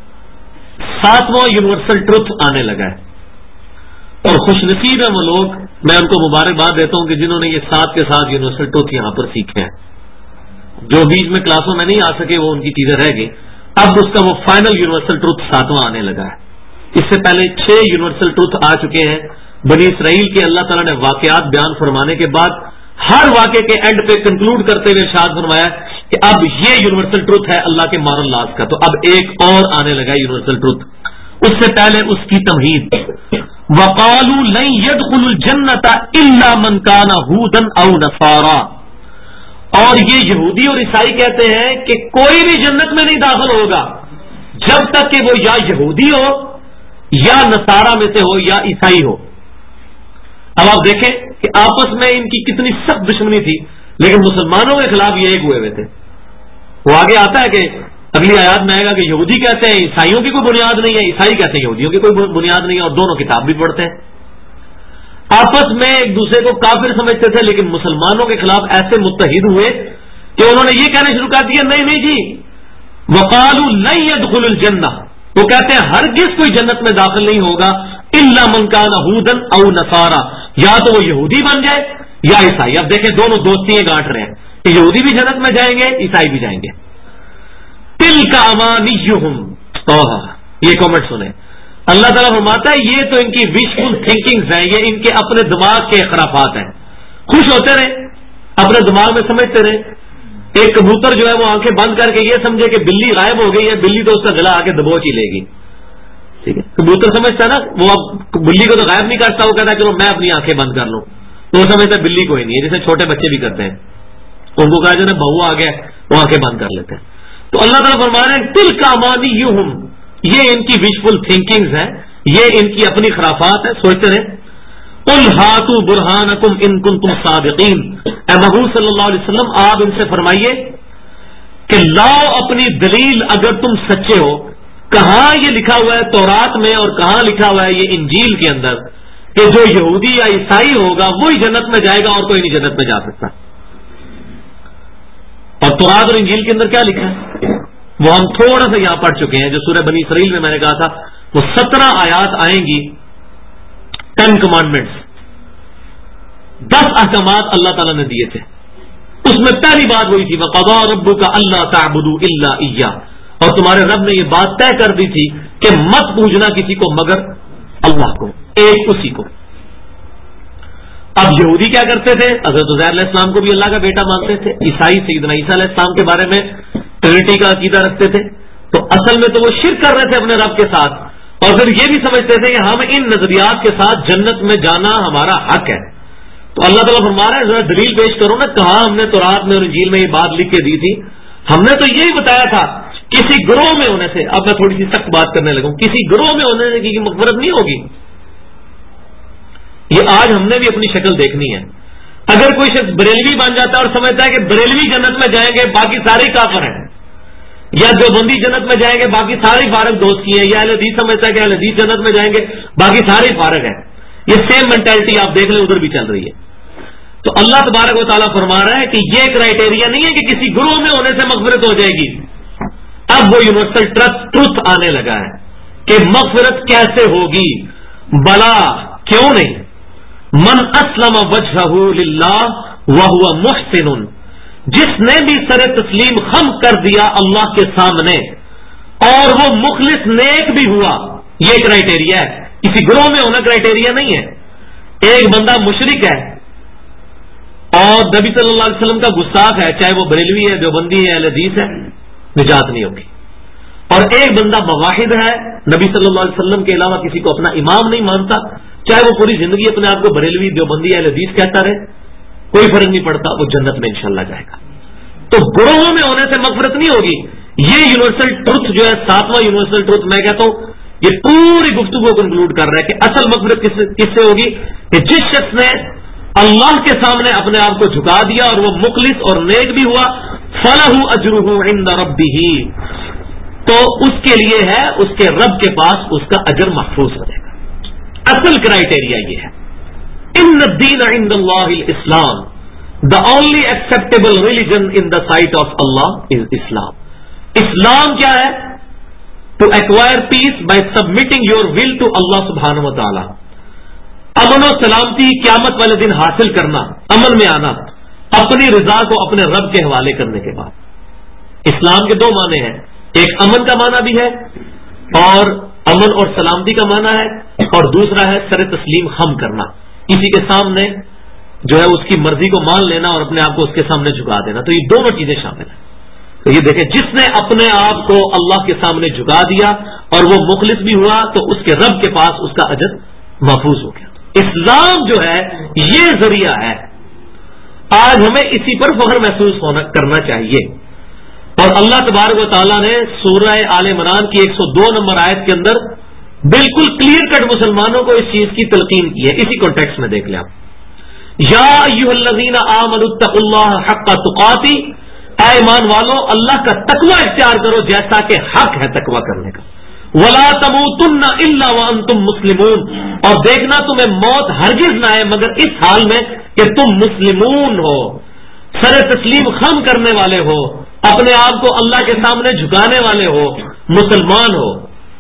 7واں یونیورسل ٹروتھ آنے لگا ہے، اور خوش نصیب ہیں وہ لوگ، میں ان کو مبارکباد دیتا ہوں کہ جنہوں نے یہ 7 کے 7 یونیورسل ٹروتھ یہاں پر سیکھے ہیں. جو بیچ میں کلاسوں میں نہیں آ سکے وہ ان کی چیزیں رہ گئی. اب اس کا وہ فائنل یونیورسل ٹروتھ 7واں آنے لگا ہے. اس سے پہلے 6 یونیورسل ٹروتھ آ چکے ہیں. بنی اسرائیل کے اللہ تعالیٰ نے واقعات بیان فرمانے کے بعد ہر واقعے کے اینڈ پہ کنکلوڈ کرتے ہوئے ارشاد فرمایا کہ اب یہ یونیورسل ٹروتھ ہے اللہ کے مارل لاز کا. تو اب ایک اور آنے لگا یونیورسل ٹروتھ. اس سے پہلے اس کی تمہید، وقالوا لن يدخل الجنة الا من كان هودا او نصارى، اور یہ یہودی اور عیسائی کہتے ہیں کہ کوئی بھی جنت میں نہیں داخل ہوگا جب تک کہ وہ یا یہودی ہو یا نصارہ میں سے ہو یا عیسائی ہو. اب آپ دیکھیں کہ آپس میں ان کی کتنی سخت دشمنی تھی، لیکن مسلمانوں کے خلاف یہ ایک ہوئے ہوئے تھے. وہ آگے آتا ہے کہ اگلی آیات میں آئے گا کہ یہودی کہتے ہیں عیسائیوں کی کوئی بنیاد نہیں ہے، عیسائی کہتے ہیں یہودیوں کی کوئی بنیاد نہیں ہے، اور دونوں کتاب بھی پڑھتے ہیں. آپس میں ایک دوسرے کو کافر سمجھتے تھے، لیکن مسلمانوں کے خلاف ایسے متحد ہوئے کہ انہوں نے یہ کہنا شروع کر دیا نہیں جی، وقالوا لن يدخل الجنہ، وہ کہتے ہیں ہرگز کوئی جنت میں داخل نہیں ہوگا الا من كان هودا او نصارى، یا تو وہ یہودی بن جائے یا عیسائی. اب دیکھیں دونوں دوستیاں گانٹ رہے ہیں کہ یہودی بھی جنت میں جائیں گے عیسائی بھی جائیں گے. تلک امانیہم، یہ کامنٹ سنیں. اللہ تعالیٰ فرماتا ہے یہ تو ان کی وشفل تھنکنگز ہیں، یہ ان کے اپنے دماغ کے خرافات ہیں. خوش ہوتے رہے، اپنے دماغ میں سمجھتے رہے. ایک کبوتر جو ہے وہ آنکھیں بند کر کے یہ سمجھے کہ بلی غائب ہو گئی ہے، بلی تو اس کا گلا آ کے دبوچ ہی لے گی. ٹھیک ہے، کبوتر سمجھتا ہے نا، وہ اب بلی کو تو غائب نہیں کرتا، وہ کہتا ہے چلو میں اپنی آنکھیں بند کر لوں، تو وہ سمجھتا ہے بلی کوئی نہیں ہے. جیسے چھوٹے بچے بھی کرتے ہیں، ان کو کہا جو ہے بہو آ گیا وہ آنکھیں بند کر لیتے ہیں. تو اللہ تعالیٰ فرما رہے ہیں تلک امانیہم، یہ ان کی وشفل تھنکنگز ہیں، یہ ان کی اپنی خرافات ہے، سوچتے رہے. قل ہاتوا برہانکم ان کنتم صادقین، اے محبوب صلی اللہ علیہ وسلم آپ ان سے فرمائیے کہ لاؤ اپنی دلیل اگر تم سچے ہو. کہاں یہ لکھا ہوا ہے تورات میں اور کہاں لکھا ہوا ہے یہ انجیل کے اندر کہ جو یہودی یا عیسائی ہوگا وہی جنت میں جائے گا اور کوئی نہیں جنت میں جا سکتا. اور تورات اور انجیل کے اندر کیا لکھا ہے وہ ہم تھوڑا سا یہاں پڑھ چکے ہیں. جو سورہ بنی اسرائیل میں نے کہا تھا وہ 17 آیات آئیں گی, 10 کمانڈمنٹس, 10 احکامات اللہ تعالیٰ نے دیے تھے. اس میں پہلی بات وہی تھی وَقَضَىٰ رَبُّكَ أَلَّا تَعْبُدُوا إِلَّا إِيَّاهُ, اور تمہارے رب نے یہ بات طے کر دی تھی کہ مت پوجنا کسی کو مگر اللہ کو, ایک اسی کو. اب یہودی کیا کرتے تھے؟ حضرت عزیر علیہ السلام کو بھی اللہ کا بیٹا مانتے تھے. عیسائی سیدنا عیسیٰ علیہ السلام کے بارے میں ٹرینٹی کا عقیدہ رکھتے تھے. تو اصل میں تو وہ شرک کر رہے تھے اپنے رب کے ساتھ, اور پھر یہ بھی سمجھتے تھے کہ ہم ان نظریات کے ساتھ جنت میں جانا ہمارا حق ہے. تو اللہ تعالیٰ فرما رہا ہے ذرا دلیل پیش کرو نا, کہاں ہم نے تورات میں اور انجیل میں یہ بات لکھ کے دی تھی؟ ہم نے تو یہی بتایا تھا کسی گروہ میں ہونے سے, اب میں تھوڑی سی سخت بات کرنے لگوں, کسی گروہ میں ہونے سے کی مغفرت نہیں ہوگی. یہ آج ہم نے بھی اپنی شکل دیکھنی ہے. اگر کوئی شخص بریلوی بن جاتا ہے اور سمجھتا ہے کہ بریلوی جنت میں جائیں گے باقی سارے کافر ہیں, یا دیوبندی جنت میں جائیں گے باقی سارے فارغ دوست کی ہیں, یا اہل حدیث سمجھتا ہے کہ اہل حدیث جنت میں جائیں گے باقی سارے فارغ ہیں, یہ سیم مینٹلٹی آپ دیکھ لیں ادھر بھی چل رہی ہے. تو اللہ تبارک و تعالیٰ فرما رہا ہے کہ یہ کرائٹیریا نہیں ہے کہ کسی گروہ میں ہونے سے مغفرت ہو جائے گی. اب وہ یونیورسل ٹروتھ آنے لگا ہے کہ مغفرت کیسے ہوگی. بلا کیوں نہیں, من اسلم وجہہ للہ وہو محسن, جس نے بھی سر تسلیم خم کر دیا اللہ کے سامنے اور وہ مخلص نیک بھی ہوا. یہ کرائٹیریا ہے, کسی گروہ میں ہونا کرائٹیریا نہیں ہے. ایک بندہ مشرک ہے اور نبی صلی اللہ علیہ وسلم کا گستاخ ہے, چاہے وہ بریلوی ہے, دیوبندی ہے, اہل حدیث ہے, نجات نہیں ہوگی. اور ایک بندہ مواحد ہے, نبی صلی اللہ علیہ وسلم کے علاوہ کسی کو اپنا امام نہیں مانتا, چاہے وہ پوری زندگی اپنے آپ کو بریلوی, دیوبندی, اہل حدیث کہتا رہے, کوئی فرق نہیں پڑتا, وہ جنت میں انشاءاللہ جائے گا. تو گروہوں میں ہونے سے مغفرت نہیں ہوگی. یہ یونیورسل ٹروتھ جو ہے, 7واں یونیورسل ٹروتھ, میں کہتا ہوں یہ پوری گفتگو کو کنکلوڈ کر رہا ہے کہ اصل مغفرت کس سے ہوگی کہ جس شخص نے اللہ کے سامنے اپنے آپ کو جھکا دیا اور وہ مخلص اور نیک بھی ہوا, فَلَهُ أَجْرُهُ عِنْدَ رَبِّهِ, تو اس کے لیے ہے اس کے رب کے پاس اس کا اجر محفوظ ہو جائے گا. اصل کرائٹیریا یہ ہے. ان الدین عند اللہ الاسلام, the only acceptable religion in the sight of Allah is Islam. اسلام کیا ہے؟ to acquire peace by submitting your will to Allah subhanahu wa ta'ala. امن و سلامتی قیامت والے دن حاصل کرنا, امن میں آنا, اپنی رضا کو اپنے رب کے حوالے کرنے کے بعد. اسلام کے 2 معنی ہیں, ایک امن کا معنی بھی ہے اور امن اور سلامتی کا معنی ہے, اور دوسرا ہے سر تسلیم خم کرنا, کسی کے سامنے جو ہے اس کی مرضی کو مان لینا اور اپنے آپ کو اس کے سامنے جھکا دینا. تو یہ دونوں چیزیں شامل ہیں. تو یہ دیکھیں, جس نے اپنے آپ کو اللہ کے سامنے جھکا دیا اور وہ مخلص بھی ہوا تو اس کے رب کے پاس اس کا اجر محفوظ ہو گیا. اسلام جو ہے یہ ذریعہ ہے. آج ہمیں اسی پر فخر محسوس کرنا چاہیے. اور اللہ تبارک و تعالیٰ نے سورہ آل عمران کی 102 نمبر آیت کے اندر بالکل کلیئر کٹ مسلمانوں کو اس چیز کی تلقین کی ہے. اسی کانٹیکسٹ میں دیکھ لیں آپ, یا ایھا الذین آمنوا اتقوا اللہ حق تقاتی, اے ایمان والو اللہ کا تقوی اختیار کرو جیسا کہ حق ہے تقوی کرنے کا. ولا تموتن الا وانتم مسلمون, اور دیکھنا تمہیں موت ہرگز نہ آئے مگر اس حال میں کہ تم مسلمون ہو, سر تسلیم خم کرنے والے ہو, اپنے آپ کو اللہ کے سامنے جھکانے والے ہو, مسلمان ہو.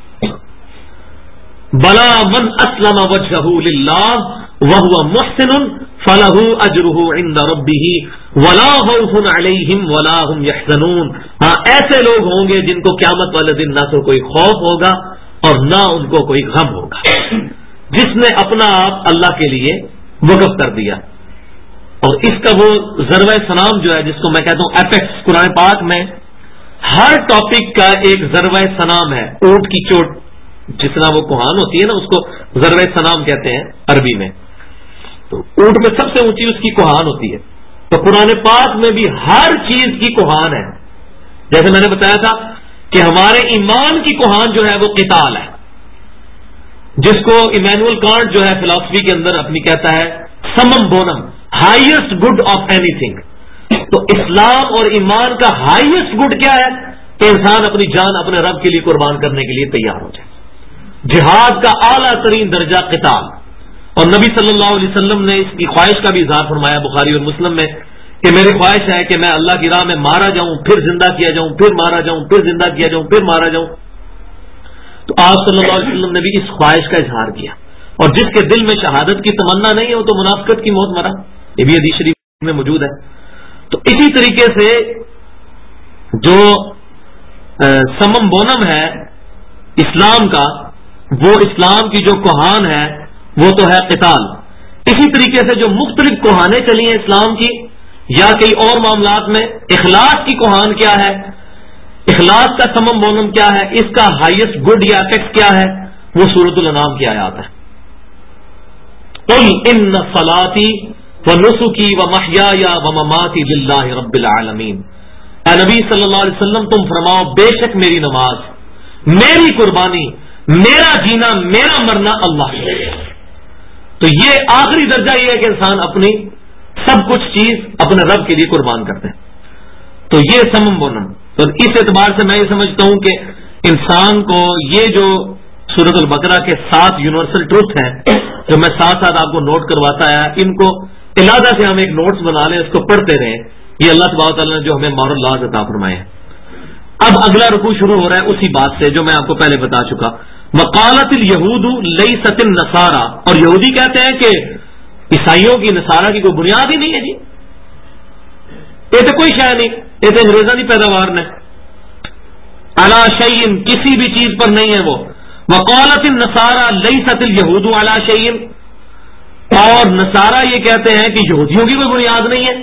بلا من اسلم وجهه للہ وهو محسن فلہ اجرہ عند ربہ ولا خوف علیہم ولا هم يحزنون. ہاں, ایسے لوگ ہوں گے جن کو قیامت والے دن نہ تو کوئی خوف ہوگا اور نہ ان کو کوئی غم ہوگا, جس نے اپنا آپ اللہ کے لیے وقف کر دیا. اور اس کا وہ ضربہ سلام جو ہے جس کو میں کہتا ہوں ایپیکس, قرآن پاک میں ہر ٹاپک کا ایک ضربہ سلام ہے. اونٹ کی چوٹ جس طرح وہ کوہان ہوتی ہے نا, اس کو ضربہ سلام کہتے ہیں عربی میں. تو اونٹ میں سب سے اونچی اس کی کوہان ہوتی ہے. تو قرآن پاک میں بھی ہر چیز کی کوہان ہے. جیسے میں نے بتایا تھا کہ ہمارے ایمان کی کوہان جو ہے وہ قتال ہے, جس کو ایمینول کانٹ جو ہے فلسفی کے اندر اپنی کہتا ہے summum bonum, highest good of اینی تھنگ. تو اسلام اور ایمان کا ہائیسٹ گڈ کیا ہے کہ انسان اپنی جان اپنے رب کے لیے قربان کرنے کے لیے تیار ہو جائے. جہاد کا اعلیٰ ترین درجہ قتال, اور نبی صلی اللہ علیہ وسلم نے اس کی خواہش کا بھی اظہار فرمایا بخاری اور مسلم میں کہ میری خواہش ہے کہ میں اللہ کی راہ میں مارا جاؤں، پھر زندہ کیا جاؤں، پھر مارا جاؤں، پھر زندہ کیا جاؤں، پھر مارا جاؤں. تو آپ صلی اللہ علیہ وسلم نے بھی اس خواہش کا اظہار کیا. اور جس کے دل میں شہادت کی تمنا نہیں ہے وہ تو منافقت کی موت مرا، یہ بھی حدیث شریف میں موجود ہے. تو اسی طریقے سے جو سمم بونم ہے اسلام کا، وہ اسلام کی جو کوہان ہے وہ تو ہے قتال. اسی طریقے سے جو مختلف کوہانیں چلی ہیں اسلام کی یا کئی اور معاملات میں، اخلاص کی کوہان کیا ہے، اخلاص کا سمم بونم کیا ہے، اس کا ہائیسٹ گڈ یا افیکٹ کیا ہے، وہ سورۃ الانعام کی آیات ہے. قل ان صلاتی ونسکی ومحیای ومماتی للہ رب العالمین. اے نبی صلی اللہ علیہ وسلم تم فرماؤ بے شک میری نماز، میری قربانی، میرا جینا، میرا مرنا اللہ. تو یہ آخری درجہ یہ ہے کہ انسان اپنی سب کچھ چیز اپنے رب کے لیے قربان کرتے ہیں. تو یہ سمم بونم. تو اس اعتبار سے میں یہ سمجھتا ہوں کہ انسان کو یہ جو سورۃ البقرہ کے 7 یونیورسل ٹروتھ ہیں جو میں ساتھ ساتھ آپ کو نوٹ کرواتا ہے، ان کو علادہ سے ہم ایک نوٹس بنا لیں، اس کو پڑھتے رہیں. یہ اللہ تبارک و تعالیٰ نے جو ہمیں مورل لاز عطا فرمائے ہیں. اب اگلا رکوع شروع ہو رہا ہے اسی بات سے جو میں آپ کو پہلے بتا چکا. وقالت الیہود لیست النصارى، اور یہودی کہتے ہیں کہ عیسائیوں کی نصارہ کی کوئی بنیاد ہی نہیں ہے. جی یہ تو کوئی شے نہیں، یہ تو انگریزوں کی پیداوار نے. علی شیء، کسی بھی چیز پر نہیں ہے وہ. وقالت النصارى لیست الیہود علی شیء، اور نصارہ یہ کہتے ہیں کہ یہودیوں کی کوئی بنیاد نہیں ہے.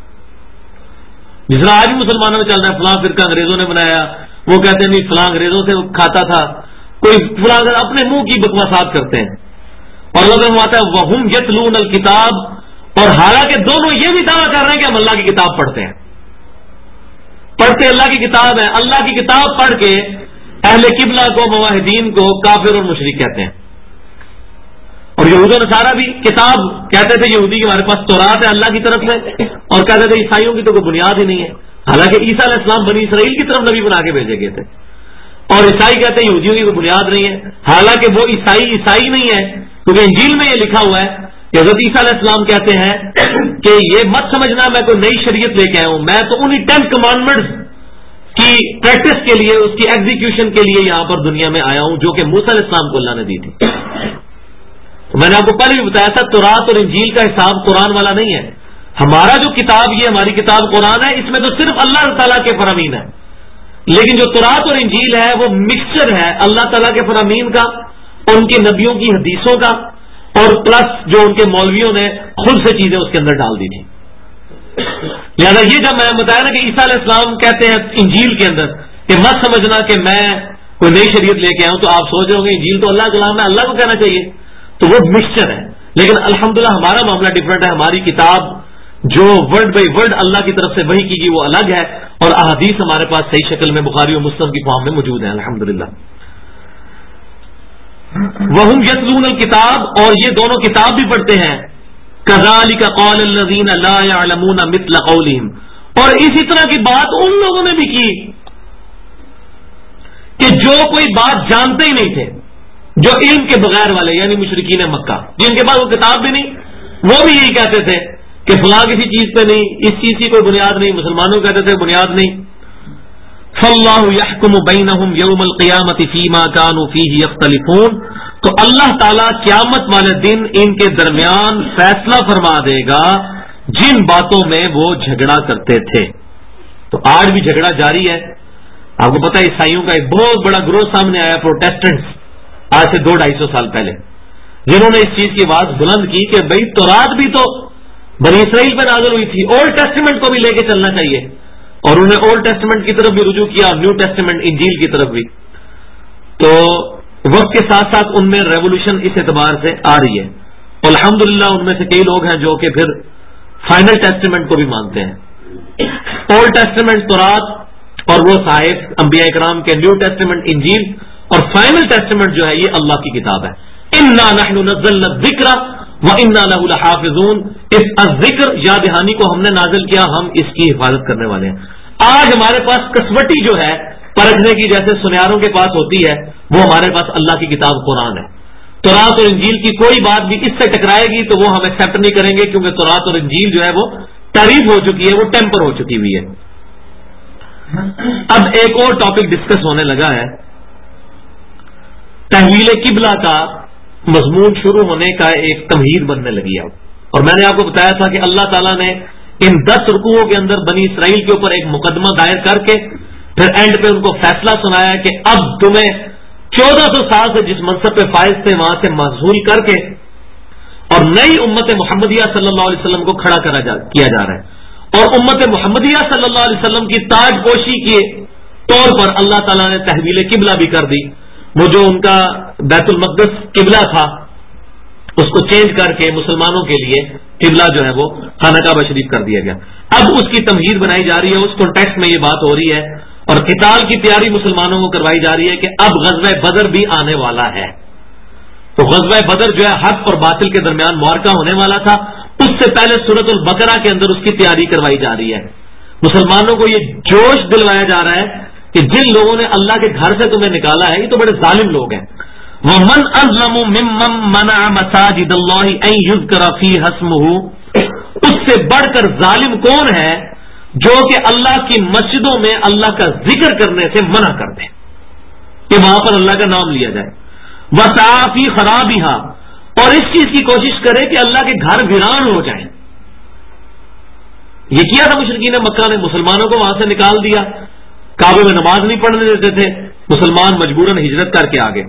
جس طرح آج بھی مسلمانوں میں چل رہا ہے فلاں فرقہ انگریزوں نے بنایا، وہ کہتے ہیں نہیں فلاں انگریزوں سے کھاتا تھا، کوئی فلاں اپنے منہ کی بکواسات کرتے ہیں. اور اللہ فرماتا ہے وَهُمْ يَتْلُونَ الْكِتَابَ، اور حالانکہ دونوں یہ بھی دعویٰ کر رہے ہیں کہ ہم اللہ کی کتاب پڑھتے ہیں، پڑھتے اللہ کی کتاب ہے. اللہ کی کتاب پڑھ کے اہل قبلہ کو، موحدین کو کافر اور مشرک کہتے ہیں. اور یہود و نصارہ بھی کتاب کہتے تھے، یہودی کے ہمارے پاس تورات ہے اللہ کی طرف میں، اور کہتے تھے عیسائیوں کی تو کوئی بنیاد ہی نہیں ہے. حالانکہ عیسیٰ علیہ السلام بنی اسرائیل کی طرف نبی بنا کے بھیجے گئے تھے. اور عیسائی کہتے ہیں یہودیوں کی کوئی بنیاد نہیں ہے، حالانکہ وہ عیسائی نہیں ہے، کیونکہ انجیل میں یہ لکھا ہوا ہے کہ حضرت عیسیٰ علیہ السلام کہتے ہیں کہ یہ مت سمجھنا میں کوئی نئی شریعت لے کے آیا ہوں، میں تو انہی 10 کمانڈمنٹس کی پریکٹس کے لیے، اس کی ایگزیکیوشن کے لیے یہاں پر دنیا میں آیا ہوں، جو کہ موسیٰ علیہ السلام کو اللہ نے دی تھی. میں نے آپ کو پہلے بھی بتایا تھا تورات اور انجیل کا حساب قرآن والا نہیں ہے. ہمارا جو کتاب، یہ ہماری کتاب قرآن ہے، اس میں تو صرف اللہ تعالیٰ کے فرامین ہے. لیکن جو تورات اور انجیل ہے وہ مکسچر ہے اللہ تعالیٰ کے فرامین کا، ان کے نبیوں کی حدیثوں کا، اور پلس جو ان کے مولویوں نے خود سے چیزیں اس کے اندر ڈال دی تھی. لہذا یہ جب میں بتایا نا کہ عیسیٰ علیہ السلام کہتے ہیں انجیل کے اندر کہ مت سمجھنا کہ میں کوئی نئی شریعت لے کے آیا ہوں، تو آپ سوچ رہے ہوں گے انجیل تو اللہ کا کلام ہے، اللہ کو کہنا چاہیے. تو وہ مکسچر ہے. لیکن الحمدللہ ہمارا معاملہ ڈفرنٹ ہے. ہماری کتاب جو ورڈ بائی ورڈ اللہ کی طرف سے وحی کی گئی وہ الگ ہے، اور احادیث ہمارے پاس صحیح شکل میں بخاری و مسلم کی فارم میں موجود ہیں الحمدللہ. وَهُمْ يَتْلُونَ الْكِتَابَ، اور یہ دونوں کتاب بھی پڑھتے ہیں. كَذَلِكَ قَالَ الَّذِينَ لَا يَعْلَمُونَ مِثْلَ قَوْلِهِمْ، اور اسی طرح کی بات ان لوگوں نے بھی کی کہ جو کوئی بات جانتے ہی نہیں تھے، جو علم کے بغیر والے، یعنی مشرکین مکہ، جن کے پاس وہ کتاب بھی نہیں، وہ بھی یہی کہتے تھے کہ فلاں کسی چیز پہ نہیں، اس چیز کی کوئی بنیاد نہیں. مسلمانوں کہتے تھے بنیاد نہیں. فاللہ یحکم بینہم یوم القیامۃ فیما کانوا فیہ یختلفون، تو اللہ تعالیٰ قیامت والے دن ان کے درمیان فیصلہ فرما دے گا جن باتوں میں وہ جھگڑا کرتے تھے. تو آج بھی جھگڑا جاری ہے. آپ کو پتا ہے عیسائیوں کا ایک بہت بڑا گروہ سامنے آیا، پروٹیسٹنٹس، آج سے 200-250 سال پہلے، جنہوں نے اس چیز کی آواز بلند کی کہ بھئی تورات بھی تو بنی اسرائیل پہ نازل ہوئی تھی، اولڈ ٹیسٹیمنٹ کو بھی لے کے چلنا چاہیے. اور انہیں اولڈ ٹیسٹیمنٹ کی طرف بھی رجوع کیا اور نیو ٹیسٹیمنٹ انجیل کی طرف بھی. تو وقت کے ساتھ ساتھ ان میں ریولوشن اس اعتبار سے آ رہی ہے. الحمدللہ ان میں سے کئی لوگ ہیں جو کہ پھر فائنل ٹیسٹیمنٹ کو بھی مانتے ہیں. اولڈ ٹیسٹیمنٹ تورات اور وہ صحائف انبیاء کرام کے، نیو ٹیسٹیمنٹ انجیل، اور فائنل ٹیسٹیمنٹ جو ہے یہ اللہ کی کتاب ہے. انا نحن نزلنا الذکر وانا له لحافظون، اس الذکر یاد دہانی کو ہم نے نازل کیا، ہم اس کی حفاظت کرنے والے ہیں. آج ہمارے پاس کسوٹی جو ہے پرکھنے کی، جیسے سنیاروں کے پاس ہوتی ہے، وہ ہمارے پاس اللہ کی کتاب قرآن ہے. تورات اور انجیل کی کوئی بات بھی اس سے ٹکرائے گی تو وہ ہم ایکسیپٹ نہیں کریں گے، کیونکہ تورات اور انجیل جو ہے وہ تعریف ہو چکی ہے وہ ٹیمپر ہو چکی ہوئی ہے. اب ایک اور ٹاپک ڈسکس ہونے لگا ہے. تحویل قبلہ کا مضمون شروع ہونے کا ایک تمہید بننے لگی ہے. اور میں نے آپ کو بتایا تھا کہ اللہ تعالیٰ نے ان 10 رکوعوں کے اندر بنی اسرائیل کے اوپر ایک مقدمہ دائر کر کے پھر اینڈ پہ ان کو فیصلہ سنایا کہ اب تمہیں 1400 سال سے جس منصب پہ فائز تھے وہاں سے محصول کر کے اور نئی امت محمدیہ صلی اللہ علیہ وسلم کو کھڑا کیا جا رہا ہے. اور امت محمدیہ صلی اللہ علیہ وسلم کی تاج پوشی کے طور پر اللہ تعالیٰ نے تحویل قبلہ بھی کر دی. وہ جو ان کا بیت المقدس قبلہ تھا اس کو چینج کر کے مسلمانوں کے لیے قبلہ جو ہے وہ خانہ کعبہ شریف کر دیا گیا. اب اس کی تمہید بنائی جا رہی ہے. اس کانٹیکسٹ میں یہ بات ہو رہی ہے اور قتال کی تیاری مسلمانوں کو کروائی جا رہی ہے کہ اب غزوہ بدر بھی آنے والا ہے. تو غزوہ بدر جو ہے حق اور باطل کے درمیان معرکہ ہونے والا تھا. اس سے پہلے سورۃ البقرہ کے اندر اس کی تیاری کروائی جا رہی ہے. مسلمانوں کو یہ جوش دلوایا جا رہا ہے کہ جن لوگوں نے اللہ کے گھر سے تمہیں نکالا ہے یہ تو بڑے ظالم لوگ ہیں. وَمَنْ أَظْلَمُ مِمَّنْ مَنَعَ مَسَاجِدَ اللَّهِ أَنْ يُذْكَرَ فِيهَا اسْمُهُ. اس سے بڑھ کر ظالم کون ہے جو کہ اللہ کی مسجدوں میں اللہ کا ذکر کرنے سے منع کر دے کہ وہاں پر اللہ کا نام لیا جائے. وَسَعَىٰ فِي خَرَابِهَا. اور اس چیز کی کوشش کرے کہ اللہ کے گھر ویران ہو جائیں. یہ کیا تھا مشرکین مکہ نے, مسلمانوں کو وہاں سے نکال دیا, کعبے میں نماز نہیں پڑھنے دیتے تھے, مسلمان مجبوراً ہجرت کر کے آگے.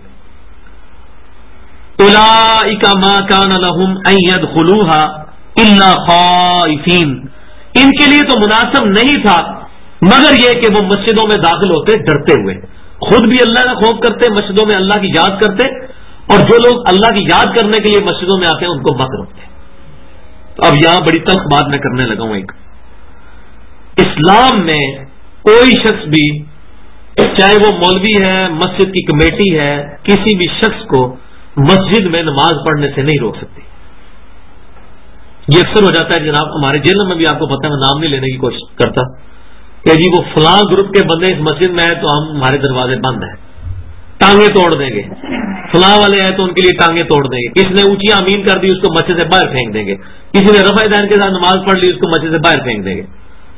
اولئک ما کان لهم ان يدخلوها الا خائفین. ان کے لیے تو مناسب نہیں تھا مگر یہ کہ وہ مسجدوں میں داخل ہوتے ڈرتے ہوئے, خود بھی اللہ کا خوف کرتے, مسجدوں میں اللہ کی یاد کرتے, اور جو لوگ اللہ کی یاد کرنے کے لیے مسجدوں میں آتے ہیں ان کو مت روکتے. اب یہاں بڑی تلخ بات میں کرنے لگا ہوں. ایک اسلام میں کوئی شخص بھی, چاہے وہ مولوی ہے, مسجد کی کمیٹی ہے, کسی بھی شخص کو مسجد میں نماز پڑھنے سے نہیں روک سکتی. یہ اکثر ہو جاتا ہے جناب, ہمارے جیل میں بھی آپ کو پتہ ہے, میں نام نہیں لینے کی کوشش کرتا کہ جی وہ فلاں گروپ کے بندے اس مسجد میں آئے تو ہمارے دروازے بند ہیں, ٹانگیں توڑ دیں گے. فلاں والے آئے تو ان کے لیے ٹانگیں توڑ دیں گے. کسی نے اونچی آمین کر دی اس کو مسجد سے باہر پھینک دیں گے. کسی نے رفع دین کے ساتھ نماز پڑھ لی اس کو مسجد سے باہر پھینک دیں گے.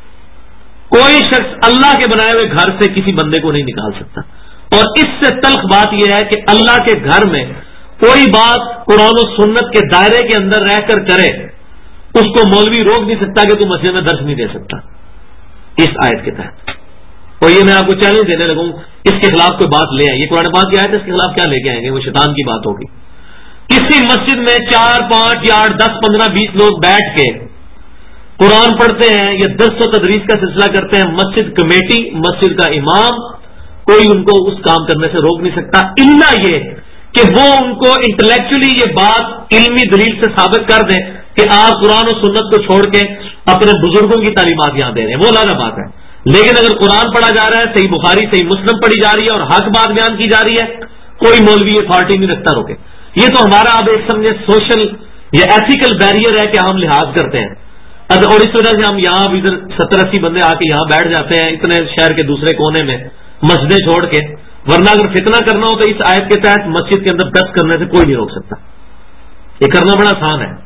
کوئی شخص اللہ کے بنائے ہوئے گھر سے کسی بندے کو نہیں نکال سکتا. اور اس سے تلخ بات یہ ہے کہ اللہ کے گھر میں کوئی بات قرآن و سنت کے دائرے کے اندر رہ کر کرے اس کو مولوی روک نہیں سکتا کہ تو مسجد میں درس نہیں دے سکتا اس آیت کے تحت. اور یہ میں آپ کو چیلنج دینے لگوں, اس کے خلاف کوئی بات لے آئے. یہ قرآن پاک کی آیت ہے, اس کے خلاف کیا لے کے آئیں گے, وہ شیطان کی بات ہوگی. کسی مسجد میں 4 5 یا 8 10 15 20 لوگ بیٹھ کے قرآن پڑھتے ہیں یا درس و تدریس کا سلسلہ کرتے ہیں, مسجد کمیٹی, مسجد کا امام, کوئی ان کو اس کام کرنے سے روک نہیں سکتا, الا یہ کہ وہ ان کو انٹلیکچولی یہ بات علمی دلیل سے ثابت کر دیں کہ آپ قرآن و سنت کو چھوڑ کے اپنے بزرگوں کی تعلیمات یہاں دے رہے ہیں, وہ الگ بات ہے. لیکن اگر قرآن پڑھا جا رہا ہے, صحیح بخاری صحیح مسلم پڑھی جا رہی ہے اور حق بات بیان کی جا رہی ہے, کوئی مولوی اتھارٹی نہیں رکھتا روکے. یہ تو ہمارا اب ایک سمجھے سوشل یا ایتھیکل بیریئر ہے کہ ہم لحاظ کرتے ہیں. اور اس وجہ سے ہم یہاں اب ادھر 70-80 بندے آ کے یہاں بیٹھ جاتے ہیں اتنے شہر کے دوسرے کونے میں مسجدیں چھوڑ کے. ورنہ اگر فتنہ کرنا ہو تو اس آیت کے تحت مسجد کے اندر دست کرنے سے کوئی نہیں روک سکتا. یہ کرنا بڑا آسان ہے,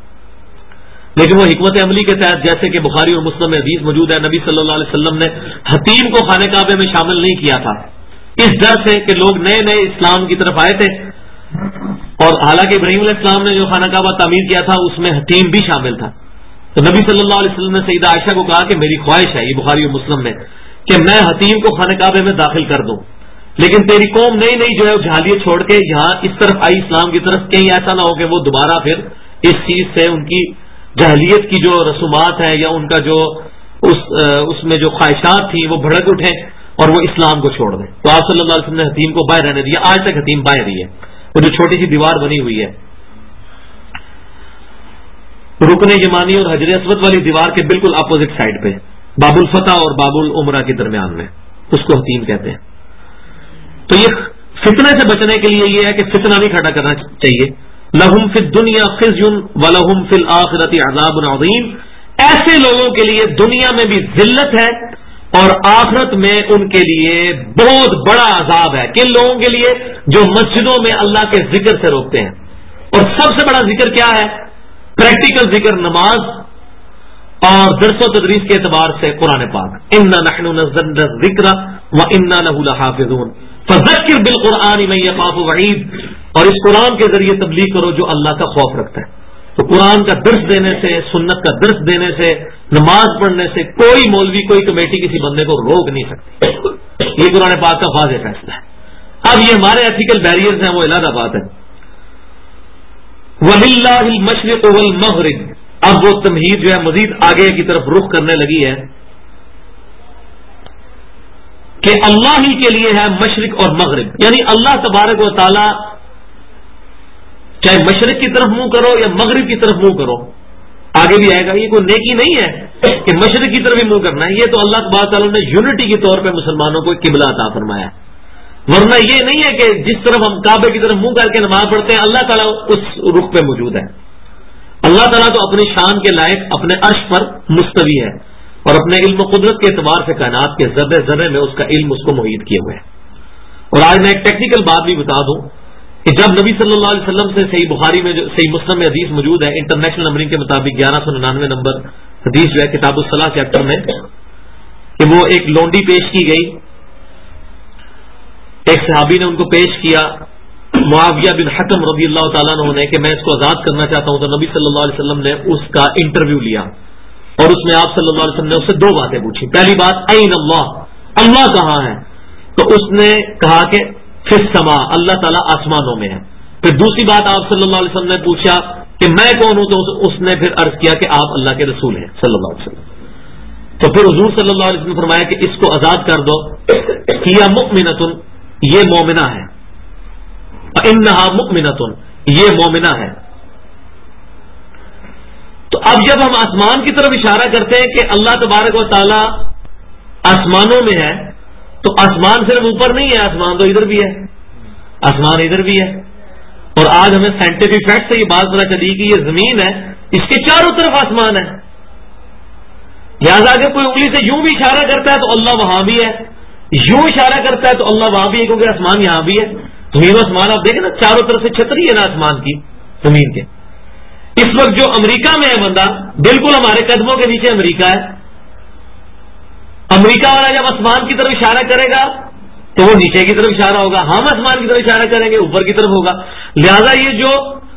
لیکن وہ حکمت عملی کے تحت, جیسے کہ بخاری اور مسلم میں حدیث موجود ہے, نبی صلی اللہ علیہ وسلم نے حتیم کو خانہ کعبے میں شامل نہیں کیا تھا اس ڈر سے کہ لوگ نئے نئے اسلام کی طرف آئے تھے. اور حالانکہ ابراہیم علیہ السلام نے جو خانہ کعبہ تعمیر کیا تھا اس میں حتیم بھی شامل تھا. تو نبی صلی اللہ علیہ وسلم نے سیدہ عائشہ کو کہا کہ میری خواہش ہے, یہ بخاری اور مسلم میں, کہ میں حتیم کو خانہ کعبے میں داخل کر دوں, لیکن تیری قوم نئی جو ہے جہالیت چھوڑ کے یہاں اس طرف آئی اسلام کی طرف, کہیں ایسا نہ ہو کہ وہ دوبارہ پھر اس چیز سے ان کی جہلیت کی جو رسومات ہیں یا ان کا جو اس میں جو خواہشات تھیں وہ بھڑک اٹھیں اور وہ اسلام کو چھوڑ دیں. تو آپ صلی اللہ علیہ وسلم نے حتیم کو باہر رہنے دیا. آج تک حتیم باہر ہی ہے, وہ جو چھوٹی سی دیوار بنی ہوئی ہے رکن یمانی اور حجر اسود والی دیوار کے بالکل اپوزٹ سائڈ پہ, باب الفتح اور باب العمرہ کے درمیان میں, اس کو حتیم کہتے ہیں. تو یہ فتنے سے بچنے کے لیے یہ ہے کہ فتنہ نہیں کھڑا کرنا چاہیے. لہم فی الدنیا خزی ولہم فی الآخرۃ عذاب عظیم. ایسے لوگوں کے لیے دنیا میں بھی ذلت ہے اور آخرت میں ان کے لیے بہت بڑا عذاب ہے. کن لوگوں کے لیے؟ جو مسجدوں میں اللہ کے ذکر سے روکتے ہیں. اور سب سے بڑا ذکر کیا ہے؟ پریکٹیکل ذکر, نماز اور درس و تدریس کے اعتبار سے قرآن پاک انا نحن نزلنا الذکر وانا له لحافظون فذکر بالقرآن من یخاف وعید، اور اس قرآن کے ذریعے تبلیغ کرو جو اللہ کا خوف رکھتا ہے۔ تو قرآن کا درس دینے سے، سنت کا درس دینے سے، نماز پڑھنے سے کوئی مولوی کوئی کمیٹی کسی بندے کو روک نہیں سکتی، یہ قرآن پاک کا واضح فیصلہ ہے۔ اب یہ ہمارے ایتھیکل بیریئرز ہیں، وہ علیحدہ بات ہے۔ وَلِلَّهِ الْمَشْرِقُ وَالْمَغْرِبُ، اب وہ تمہید جو ہے مزید آگے کی طرف رخ کرنے لگی ہے کہ اللہ ہی کے لیے ہے مشرق اور مغرب، یعنی اللہ تبارک و تعالی چاہے مشرق کی طرف منہ کرو یا مغرب کی طرف منہ کرو، آگے بھی آئے گا، یہ کوئی نیکی نہیں ہے کہ مشرق کی طرف ہی منہ کرنا ہے، یہ تو اللہ تبارک تعالیٰ نے یونٹی کے طور پہ مسلمانوں کو قبلہ عطا فرمایا ہے۔ ورنہ یہ نہیں ہے کہ جس طرف ہم کعبے کی طرف منہ کر کے نماز پڑھتے ہیں اللہ تعالیٰ اس رخ پہ موجود ہے۔ اللہ تعالیٰ تو اپنی شان کے لائق اپنے عرش پر مستوی ہے، اور اپنے علم و قدرت کے اعتبار سے کائنات کے ذرے ذرے میں اس کا علم اس کو محیط کیے ہوئے ہے۔ اور آج میں ایک ٹیکنیکل بات بھی بتا دوں کہ جب نبی صلی اللہ علیہ وسلم سے صحیح بخاری میں جو صحیح مسلم میں حدیث موجود ہے، انٹرنیشنل نمبرنگ کے مطابق 1199 نمبر حدیث جو ہے کتاب الصلاح چیپٹر میں، کہ وہ ایک لونڈی پیش کی گئی، ایک صحابی نے ان کو پیش کیا معاویہ بن حکم رضی اللہ تعالیٰ عنہ نے کہ میں اس کو آزاد کرنا چاہتا ہوں، تو نبی صلی اللہ علیہ وسلم نے اس کا انٹرویو لیا اور اس میں آپ صلی اللہ علیہ وسلم نے اس سے دو باتیں پوچھی۔ پہلی بات این اللہ، اللہ کہاں ہے؟ تو اس نے کہا کہ فی السماء، اللہ تعالیٰ آسمانوں میں ہے۔ پھر دوسری بات آپ صلی اللہ علیہ وسلم نے پوچھا کہ میں کون ہوں؟ تو اس نے پھر عرض کیا کہ آپ اللہ کے رسول ہیں صلی اللہ علیہ وسلم۔ تو پھر حضور صلی اللہ علیہ وسلم نے فرمایا کہ اس کو آزاد کر دو، کیا مؤمنۃ، یہ مومنہ ہے، انہا مؤمنۃ، یہ مومنہ ہے۔ تو اب جب ہم آسمان کی طرف اشارہ کرتے ہیں کہ اللہ تبارک و تعالی آسمانوں میں ہے، تو آسمان صرف اوپر نہیں ہے، آسمان تو ادھر بھی ہے، آسمان ادھر بھی ہے۔ اور آج ہمیں سائنٹیفک فیکٹ سے یہ بات پتہ چلی کہ یہ زمین ہے، اس کے چاروں طرف آسمان ہے، لہٰذا اگر کوئی انگلی سے یوں بھی اشارہ کرتا ہے تو اللہ وہاں بھی ہے، یوں اشارہ کرتا ہے تو اللہ وہاں بھی ہے، کیونکہ آسمان یہاں بھی ہے۔ زمین و آسمان آپ دیکھیں نا، چاروں طرف سے چھتری ہے نا آسمان کی، زمین کے۔ اس وقت جو امریکہ میں ہے بندہ، بالکل ہمارے قدموں کے نیچے امریکہ ہے۔ امریکہ والا جب آسمان کی طرف اشارہ کرے گا تو وہ نیچے کی طرف اشارہ ہوگا، ہم آسمان کی طرف اشارہ کریں گے اوپر کی طرف ہوگا۔ لہذا یہ جو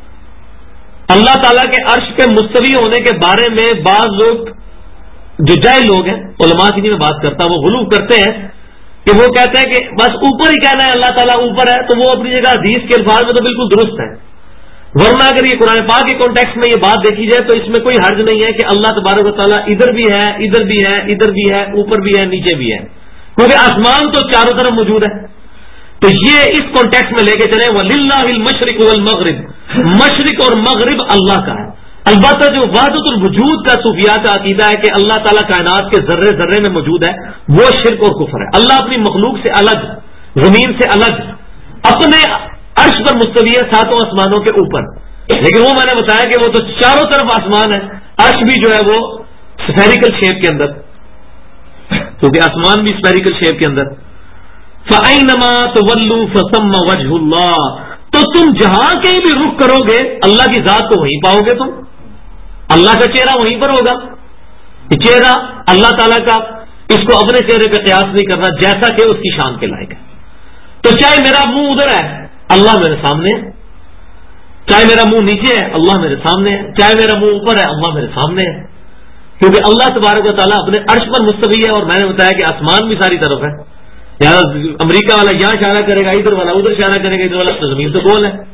اللہ تعالیٰ کے عرش پہ مستوی ہونے کے بارے میں بعض لوگ جو جاہل لوگ ہیں، علماء کی میں بات کرتا، وہ غلو کرتے ہیں کہ وہ کہتے ہیں کہ بس اوپر ہی کہنا ہے اللہ تعالیٰ اوپر ہے، تو وہ اپنی جگہ حدیث کے الفاظ میں تو بالکل درست ہے، ورنہ اگر یہ قرآن پاک کے کانٹیکسٹ میں یہ بات دیکھی جائے تو اس میں کوئی حرج نہیں ہے کہ اللہ تبارک و تعالیٰ ادھر بھی ہے، ادھر بھی ہے، ادھر بھی ہے، اوپر بھی ہے، نیچے بھی ہے، کیونکہ آسمان تو چاروں طرف موجود ہے۔ تو یہ اس کانٹیکسٹ میں لے کے چلے وَلِلَّهِ الْمَشْرِقُ وَالْمَغْرِبُ، مشرق اور مغرب اللہ کا ہے۔ البتہ جو وحدت الوجود کا صوفیاء کا عقیدہ ہے کہ اللہ تعالیٰ کائنات کے ذرے ذرے میں موجود ہے، وہ شرک اور کفر ہے۔ اللہ اپنی مخلوق سے الگ، زمین سے الگ، اپنے عرش پر مستوی ہے، ساتوں آسمانوں کے اوپر، لیکن وہ میں نے بتایا کہ وہ تو چاروں طرف آسمان ہے، عرش بھی جو ہے وہ اسفیریکل شیپ کے اندر، کیونکہ آسمان بھی اسفیریکل شیپ کے اندر۔ فَأَيْنَمَا تُوَلُّوا فَثَمَّ وَجْهُ اللَّهِ، تو تم جہاں کہیں بھی رخ کرو گے اللہ کی ذات کو وہیں پاؤ گے، تم اللہ کا چہرہ وہیں پر ہوگا۔ یہ چہرہ اللہ تعالیٰ کا، اس کو اپنے چہرے پہ قیاس نہیں کرنا جیسا کہ اس کی شان کے لائق ہے۔ تو چاہے میرا منہ ادھر ہے اللہ میرے سامنے ہے، چاہے میرا منہ نیچے ہے اللہ میرے سامنے ہے، چاہے میرا منہ اوپر ہے اللہ میرے سامنے ہے، کیونکہ اللہ تبارک و تعالیٰ اپنے عرش پر مستوی ہے، اور میں نے بتایا کہ آسمان بھی ساری طرف ہے۔ یہاں امریکہ والا یہاں اشارہ کرے گا، ادھر والا ادھر اشارہ کرے گا، ادھر والا تو زمین تو گول ہے،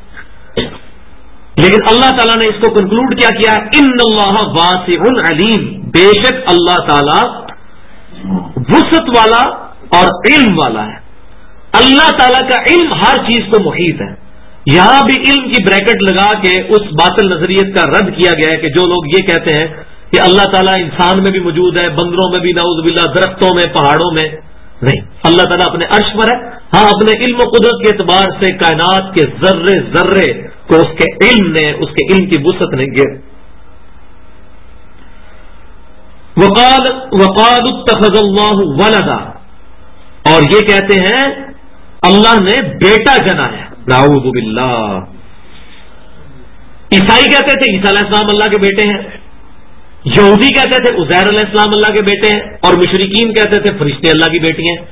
لیکن اللہ تعالیٰ نے اس کو کنکلوڈ کیا ان اللہ واسع علیم، بے شک اللہ تعالیٰ وسعت والا اور علم والا ہے۔ اللہ تعالیٰ کا علم ہر چیز کو محیط ہے۔ یہاں بھی علم کی بریکٹ لگا کے اس باطل نظریت کا رد کیا گیا ہے کہ جو لوگ یہ کہتے ہیں کہ اللہ تعالیٰ انسان میں بھی موجود ہے، بندروں میں بھی، نعوذ باللہ درختوں میں، پہاڑوں میں، نہیں، اللہ تعالیٰ اپنے عرش پر ہے۔ ہاں اپنے علم و قدرت کے اعتبار سے کائنات کے ذرے ذرے کو اس کے علم نے، اس کے علم کی وسعت نے گر۔ وقال اتخذ اللہ ولدا، اور یہ کہتے ہیں اللہ نے بیٹا جنا ہے، نعوذ باللہ۔ عیسائی کہتے تھے عیسیٰ علیہ السلام اللہ کے بیٹے ہیں، یہودی کہتے تھے عزیر علیہ السلام اللہ کے بیٹے ہیں، اور مشرکین کہتے تھے فرشتے اللہ کی بیٹی ہیں.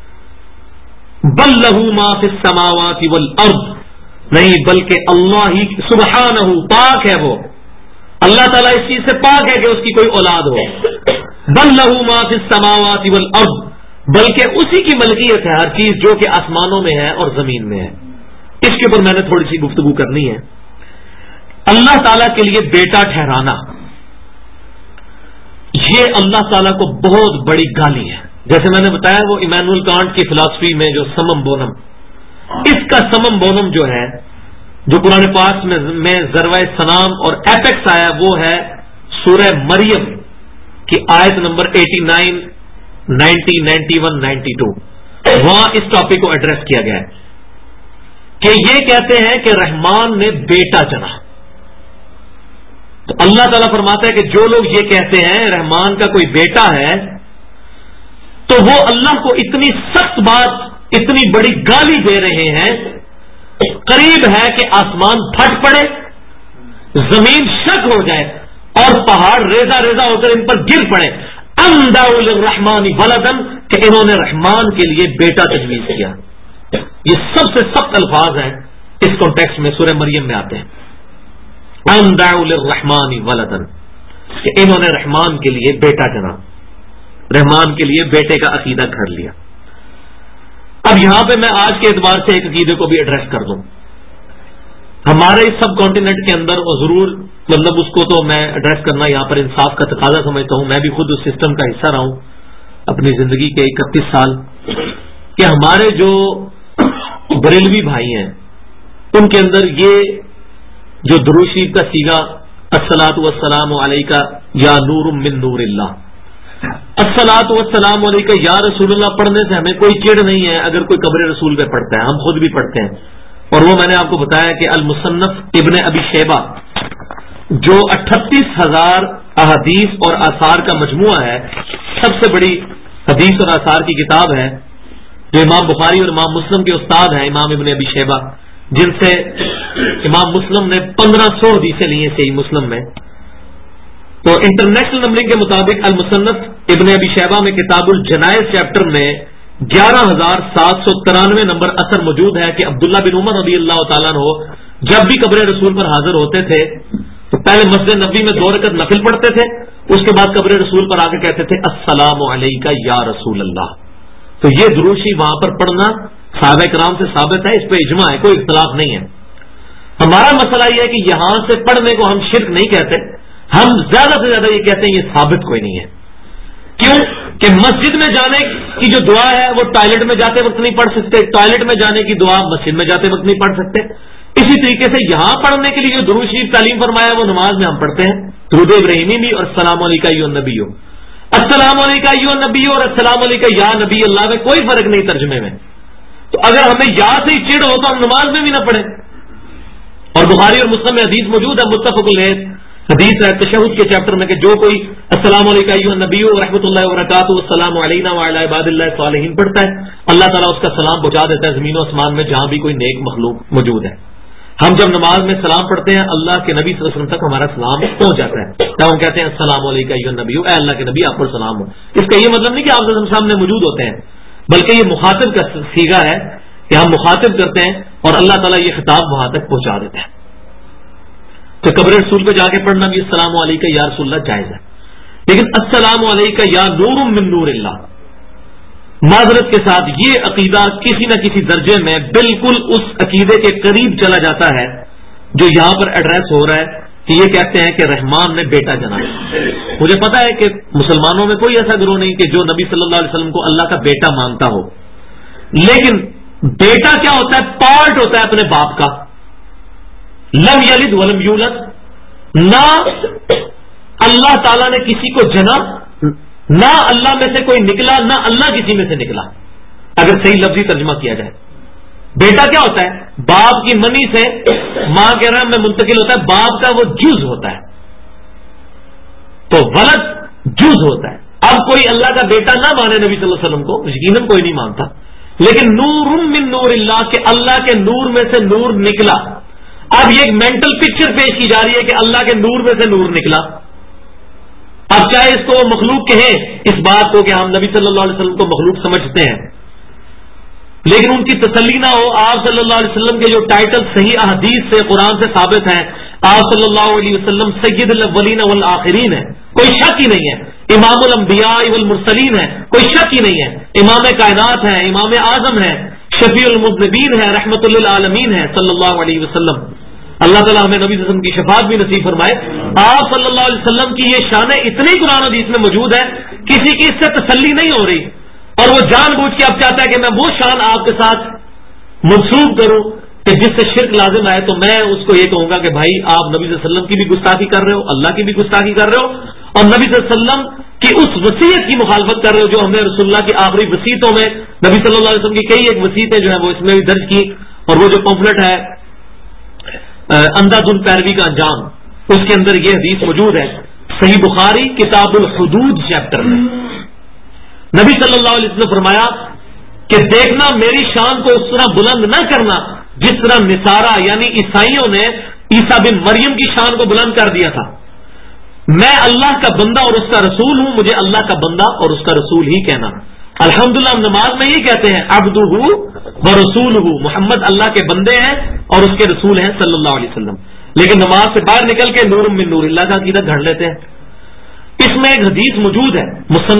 بل لہ ما فی السماوات والارض، نہیں بلکہ اللہ ہی سبحانہ پاک ہے، وہ اللہ تعالیٰ اس چیز سے پاک ہے کہ اس کی کوئی اولاد ہو. بل لہ ما فی السماوات والارض، بلکہ اسی کی ملکیت ہے ہر چیز جو کہ آسمانوں میں ہے اور زمین میں ہے. اس کے اوپر میں نے تھوڑی سی گفتگو کرنی ہے. اللہ تعالیٰ کے لیے بیٹا ٹھہرانا یہ اللہ تعالیٰ کو بہت بڑی گالی ہے. جیسے میں نے بتایا وہ ایمینول کانٹ کی فلاسفی میں جو سمم بونم، اس کا سمم بونم جو ہے جو قرآن پاک میں ذروہ سلام اور ایپیکس آیا وہ ہے سورہ مریم کی آیت نمبر 89، 90، 91، 92. وہاں اس ٹاپک کو ایڈریس کیا گیا ہے کہ یہ کہتے ہیں کہ رحمان نے بیٹا چنا. تو اللہ تعالیٰ فرماتا ہے کہ جو لوگ یہ کہتے ہیں رحمان کا کوئی بیٹا ہے تو وہ اللہ کو اتنی سخت بات، اتنی بڑی گالی دے رہے ہیں، قریب ہے کہ آسمان پھٹ پڑے، زمین شک ہو جائے اور پہاڑ ریزہ ریزہ ہو کر ان پر گر پڑے. اندعوا للرحمن ولدا، کہ انہوں نے رحمان کے لیے بیٹا تجویز کیا. یہ سب سے سخت الفاظ ہیں اس کانٹیکسٹ میں، سورہ مریم میں آتے ہیں. اندعوا للرحمن ولدا، کہ انہوں نے رحمان کے لیے بیٹا چنا، رحمان کے لیے بیٹے کا عقیدہ کر لیا. اب یہاں پہ میں آج کے اعتبار سے ایک عقیدے کو بھی ایڈریس کر دوں. ہمارے اس سب کانٹیننٹ کے اندر، اور ضرور مطلب اس کو تو میں ایڈریس کرنا یہاں پر انصاف کا تقاضا سمجھتا ہوں، میں بھی خود اس سسٹم کا حصہ رہا ہوں اپنی زندگی کے 31 سال، کہ ہمارے جو بریلوی بھائی ہیں ان کے اندر یہ جو درود شریف کا سیگا الصلاۃ والسلام علیکہ یا نور من نور اللہ، الصلاۃ والسلام علیکہ یا رسول اللہ پڑھنے سے ہمیں کوئی چڑ نہیں ہے اگر کوئی قبر رسول پہ پڑھتا ہے، ہم خود بھی پڑھتے ہیں. اور وہ میں نے آپ کو بتایا کہ المصنف ابن ابی شیبہ جو 38,000 احادیث اور آثار کا مجموعہ ہے، سب سے بڑی حدیث اور آثار کی کتاب ہے، جو امام بخاری اور امام مسلم کے استاد ہیں امام ابن ابی شیبہ، جن سے امام مسلم نے 1500 حدیثیں لی ہیں صحیح مسلم میں. تو انٹرنیشنل نمبرنگ کے مطابق المصنف ابن ابی شیبہ میں کتاب الجنائز چیپٹر میں 11,793 نمبر اثر موجود ہے کہ عبداللہ بن عمر رضی اللہ تعالیٰ عنہ جب بھی قبر رسول پر حاضر ہوتے تھے تو پہلے مسجد نبوی میں 2 رکعت نفل پڑھتے تھے، اس کے بعد قبر رسول پر آ کے کہتے تھے السلام علیکہ یا رسول اللہ. تو یہ درود شریف وہاں پر پڑھنا صحابہ کرام سے ثابت ہے، اس پہ اجماع ہے، کوئی اختلاف نہیں ہے. ہمارا مسئلہ یہ ہے کہ یہاں سے پڑھنے کو ہم شرک نہیں کہتے، ہم زیادہ سے زیادہ یہ کہتے ہیں یہ ثابت کوئی نہیں ہے. کیوں کہ مسجد میں جانے کی جو دعا ہے وہ ٹوائلٹ میں جاتے وقت نہیں پڑھ سکتے، ٹوائلٹ میں جانے کی دعا مسجد میں جاتے وقت نہیں پڑھ سکتے. اسی طریقے سے یہاں پڑھنے کے لیے جو درود شریف تعلیم فرمایا وہ نماز میں ہم پڑھتے ہیں، درود ابراہیمی بھی اور السلام علیکہ ایھا النبی، السلام علیکہ ایھا النبی اور السلام علیکہ یا نبی اللہ میں کوئی فرق نہیں ترجمے میں. تو اگر ہمیں یا سے ہی چڑ ہو تو ہم نماز میں بھی نہ پڑھیں. اور بخاری اور مسلم میں حدیث موجود ہے، متفق علیہ حدیث ہے تشہد کے چیپٹر میں کہ جو کوئی السلام علیکم ایھا النبی و رحمۃ اللہ وبرکاتہ السلام علینا وعلی عباد اللہ الصالحین پڑھتا ہے، اللہ تعالیٰ اس کا سلام پہنچا دیتا ہے زمین و آسمان میں جہاں بھی کوئی نیک مخلوق موجود ہے. ہم جب نماز میں سلام پڑھتے ہیں اللہ کے نبی صلی اللہ علیہ وسلم تک ہمارا سلام پہنچ جاتا ہے، تب ہم کہتے ہیں السلام علیکم ایھا النبی، اے اللہ کے نبی آپ پر سلام ہو. اس کا یہ مطلب نہیں کہ آپ صلی اللہ علیہ وسلم سامنے موجود ہوتے ہیں، بلکہ یہ مخاطب کا صیغہ ہے کہ ہم مخاطب کرتے ہیں اور اللہ تعالیٰ یہ خطاب وہاں تک پہنچا دیتا ہے. تو قبر رسول پہ جا کے پڑھنا بھی السلام علیکم یا رسول اللہ جائز ہے، لیکن السلام علیکم یا نور من نور اللہ، معذرت کے ساتھ یہ عقیدہ کسی نہ کسی درجے میں بالکل اس عقیدے کے قریب چلا جاتا ہے جو یہاں پر ایڈریس ہو رہا ہے کہ یہ کہتے ہیں کہ رحمان نے بیٹا جنا. مجھے پتا ہے کہ مسلمانوں میں کوئی ایسا گروہ نہیں کہ جو نبی صلی اللہ علیہ وسلم کو اللہ کا بیٹا مانتا ہو، لیکن بیٹا کیا ہوتا ہے؟ پارٹ ہوتا ہے اپنے باپ کا. لم یلد ولم یولد، نہ اللہ تعالیٰ نے کسی کو جنا، نہ اللہ میں سے کوئی نکلا، نہ اللہ کسی میں سے نکلا، اگر صحیح لفظی ترجمہ کیا جائے. بیٹا کیا ہوتا ہے؟ باپ کی منی سے ماں کے رحم میں منتقل ہوتا ہے، باپ کا وہ جز ہوتا ہے، تو ولد جز ہوتا ہے. اب کوئی اللہ کا بیٹا نہ مانے نبی صلی اللہ علیہ وسلم کو، یقیناً کوئی نہیں مانتا، لیکن نور من نور اللہ، کہ اللہ کے نور میں سے نور نکلا. اب یہ ایک مینٹل پکچر پیش کی جا رہی ہے کہ اللہ کے نور میں سے نور نکلا. اب چاہے اس کو مخلوق کہیں اس بات کو کہ ہم نبی صلی اللہ علیہ وسلم کو مخلوق سمجھتے ہیں، لیکن ان کی تسلی نہ ہو، آپ صلی اللہ علیہ وسلم کے جو ٹائٹل صحیح احادیث سے قرآن سے ثابت ہیں، آپ صلی اللہ علیہ وسلم سید الاولین والآخرین ہے، کوئی شک ہی نہیں ہے، امام الانبیاء والمرسلین ہے، کوئی شک ہی نہیں ہے، امام کائنات ہے، امام اعظم ہے، شفیع المذنبین ہے، رحمت للعالمین ہے صلی اللہ علیہ وسلم۔ اللہ تعالیٰ ہمیں نبی صلی اللہ علیہ وسلم کی شفاعت بھی نصیب فرمائے۔ آپ صلی اللہ علیہ وسلم کی یہ شانیں اتنی قرآن حدیث میں موجود ہے، کسی کی اس سے تسلی نہیں ہو رہی، اور وہ جان بوجھ کے اب چاہتا ہے کہ میں وہ شان آپ کے ساتھ منسوب کروں کہ جس سے شرک لازم آئے، تو میں اس کو یہ کہوں گا کہ بھائی آپ نبی صلی اللہ علیہ وسلم کی بھی گستاخی کر رہے ہو، اللہ کی بھی گستاخی کر رہے ہو، اور نبی صلی اللہ علیہ وسلم کی اس وصیت کی مخالفت کر رہے ہو جو ہم نے رسول اللہ کی آخری وصیتوں میں، نبی صلی اللہ علیہ وسلم کی کئی ایک وصیتیں جو ہیں وہ اس میں بھی درج کی، اور وہ جو پمفلٹ ہے اندھا دھن پیروی کا انجام، اس کے اندر یہ حدیث موجود ہے صحیح بخاری کتاب الحدود چیپٹر میں۔ نبی صلی اللہ علیہ وسلم نے فرمایا کہ دیکھنا میری شان کو اس طرح بلند نہ کرنا جس طرح نصارہ یعنی عیسائیوں نے عیسیٰ بن مریم کی شان کو بلند کر دیا تھا۔ میں اللہ کا بندہ اور اس کا رسول ہوں، مجھے اللہ کا بندہ اور اس کا رسول ہی کہنا۔ الحمدللہ ہم نماز میں یہ کہتے ہیں عبدہ و رسولہ، محمد اللہ کے بندے ہیں اور اس کے رسول ہیں صلی اللہ علیہ وسلم، لیکن نماز سے باہر نکل کے نور من نور اللہ کا عقیدہ گھڑ لیتے ہیں۔ اس میں ایک حدیث موجود ہے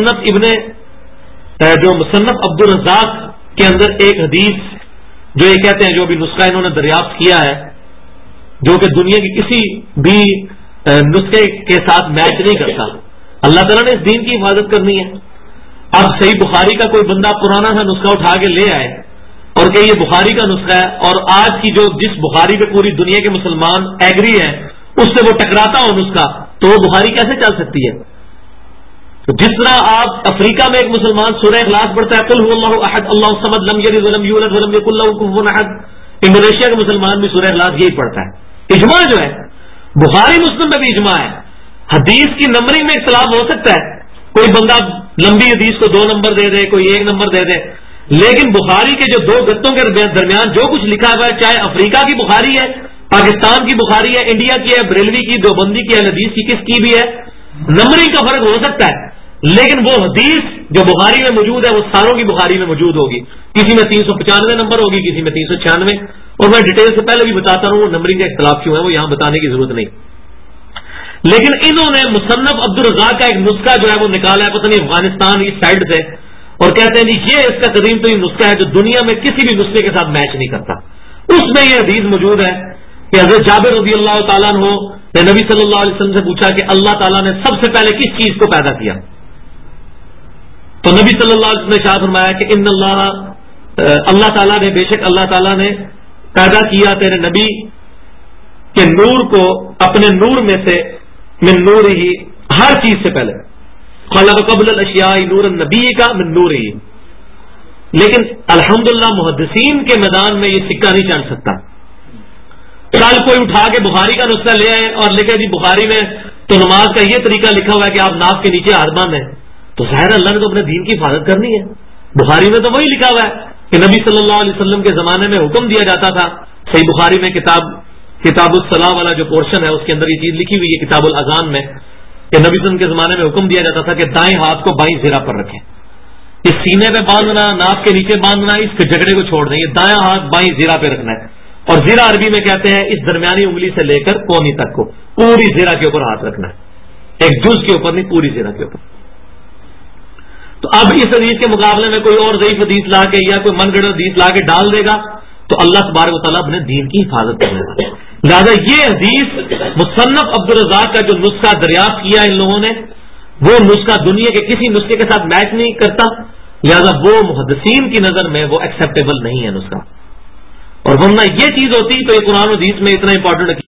مصنف عبد الرزاق کے اندر ایک حدیث جو یہ کہتے ہیں، جو بھی نسخہ انہوں نے دریافت کیا ہے، جو کہ دنیا کی کسی بھی نسخے کے ساتھ میچ نہیں کرتا۔ اللہ تعالیٰ نے اس دین کی حفاظت کرنی ہے۔ اب صحیح بخاری کا کوئی بندہ پرانا سا نسخہ اٹھا کے لے آئے اور کہ یہ بخاری کا نسخہ ہے، اور آج کی جس بخاری پہ پوری دنیا کے مسلمان ایگری ہیں اس سے وہ ٹکراتا ہو نسخہ، تو وہ بخاری کیسے چل سکتی ہے؟ تو جس طرح آپ افریقہ میں ایک مسلمان سورہ اخلاص پڑھتا ہے قل هو اللہ احد اللہ الصمد لم یلد ولم یولد ولم یکن له کفوا احد، انڈونیشیا کے مسلمان بھی سورہ اخلاص یہی پڑھتا ہے۔ اجماع جو ہے بخاری مسلم میں بھی اجماع ہے۔ حدیث کی نمبرنگ میں اختلاف ہو سکتا ہے، کوئی بندہ لمبی حدیث کو 2 نمبر دے دے، کوئی 1 نمبر دے دے، لیکن بخاری کے جو 2 گتوں کے درمیان جو کچھ لکھا ہوا ہے، چاہے افریقہ کی بخاری ہے، پاکستان کی بخاری ہے، انڈیا کی ہے، بریلوی کی، دیوبندی کی، اہل حدیث کی، کس کی بھی ہے، نمبرنگ کا فرق ہو سکتا ہے، لیکن وہ حدیث جو بخاری میں موجود ہے وہ ساروں کی بخاری میں موجود ہوگی، کسی میں 395 نمبر ہوگی، کسی میں 396، اور میں ڈیٹیل سے پہلے بھی بتاتا رہا ہوں وہ نمبرنگ کا اختلاف کیوں ہے، وہ یہاں بتانے کی ضرورت نہیں۔ لیکن انہوں نے مصنف عبد الرزاق کا ایک نسخہ جو ہے وہ نکالا ہے پتہ نہیں افغانستان اس سائڈ سے، اور کہتے ہیں جی یہ اس کا قدیم ترین نسخہ ہے جو دنیا میں کسی بھی نسخے کے ساتھ میچ نہیں کرتا۔ اس میں یہ حدیث موجود ہے کہ حضرت جابر رضی اللہ تعالیٰ عنہ نے نبی صلی اللہ علیہ وسلم سے پوچھا کہ اللہ تعالیٰ نے سب سے پہلے کس چیز کو پیدا کیا؟ تو نبی صلی اللہ علیہ وسلم نے ارشاد فرمایا کہ ان اللہ تعالیٰ نے بے شک اللہ تعالیٰ نے پیدا کیا تیرے نبی کے نور کو اپنے نور میں سے، من نور ہی، ہر چیز سے پہلے، خلق قبل الاشیاء نور النبی کا من نور ہی۔ لیکن الحمدللہ محدثین کے میدان میں یہ سکہ نہیں چل سکتا۔ کل کوئی اٹھا کے بخاری کا نسخہ لے آئے اور لکھے جی بخاری میں تو نماز کا یہ طریقہ لکھا ہوا ہے کہ آپ ناف کے نیچے ہاتھ باندھیں، تو ظاہر اللہ نے تو اپنے دین کی حفاظت کرنی ہے۔ بخاری میں تو وہی لکھا ہوا ہے کہ نبی صلی اللہ علیہ وسلم کے زمانے میں حکم دیا جاتا تھا، صحیح بخاری میں کتاب الصلاح والا جو پورشن ہے اس کے اندر یہ چیز لکھی ہوئی ہے کتاب الاذان میں، کہ نبی صلی اللہ علیہ وسلم کے زمانے میں حکم دیا جاتا تھا کہ دائیں ہاتھ کو بائیں زرہ پر رکھیں، یہ سینے پہ باندھنا، ناف کے نیچے باندھنا، اس کے جھگڑے کو چھوڑ دیں، یہ دائیں ہاتھ بائیں زرہ پہ رکھنا ہے، اور زرہ عربی میں کہتے ہیں اس درمیانی انگلی سے لے کر کونی تک کو پوری زرہ کے اوپر ہاتھ رکھنا ہے، ایک جز کے اوپر نہیں، پوری زرہ کے اوپر۔ تو اب اس حدیث کے مقابلے میں کوئی اور ضعیف حدیث لا کے یا کوئی من گھڑت حدیث لا کے ڈال دے گا تو اللہ تبارک و تعالیٰ اپنے دین کی حفاظت کرنے والا ہے۔ لہٰذا یہ حدیث مصنف عبد الرزاق کا جو نسخہ دریافت کیا ان لوگوں نے، وہ نسخہ دنیا کے کسی نسخے کے ساتھ میچ نہیں کرتا، لہذا وہ محدثین کی نظر میں وہ ایکسیپٹیبل نہیں ہے نسخہ، اور ورنہ یہ چیز ہوتی تو یہ قرآن و حدیث میں اتنا امپورٹنٹ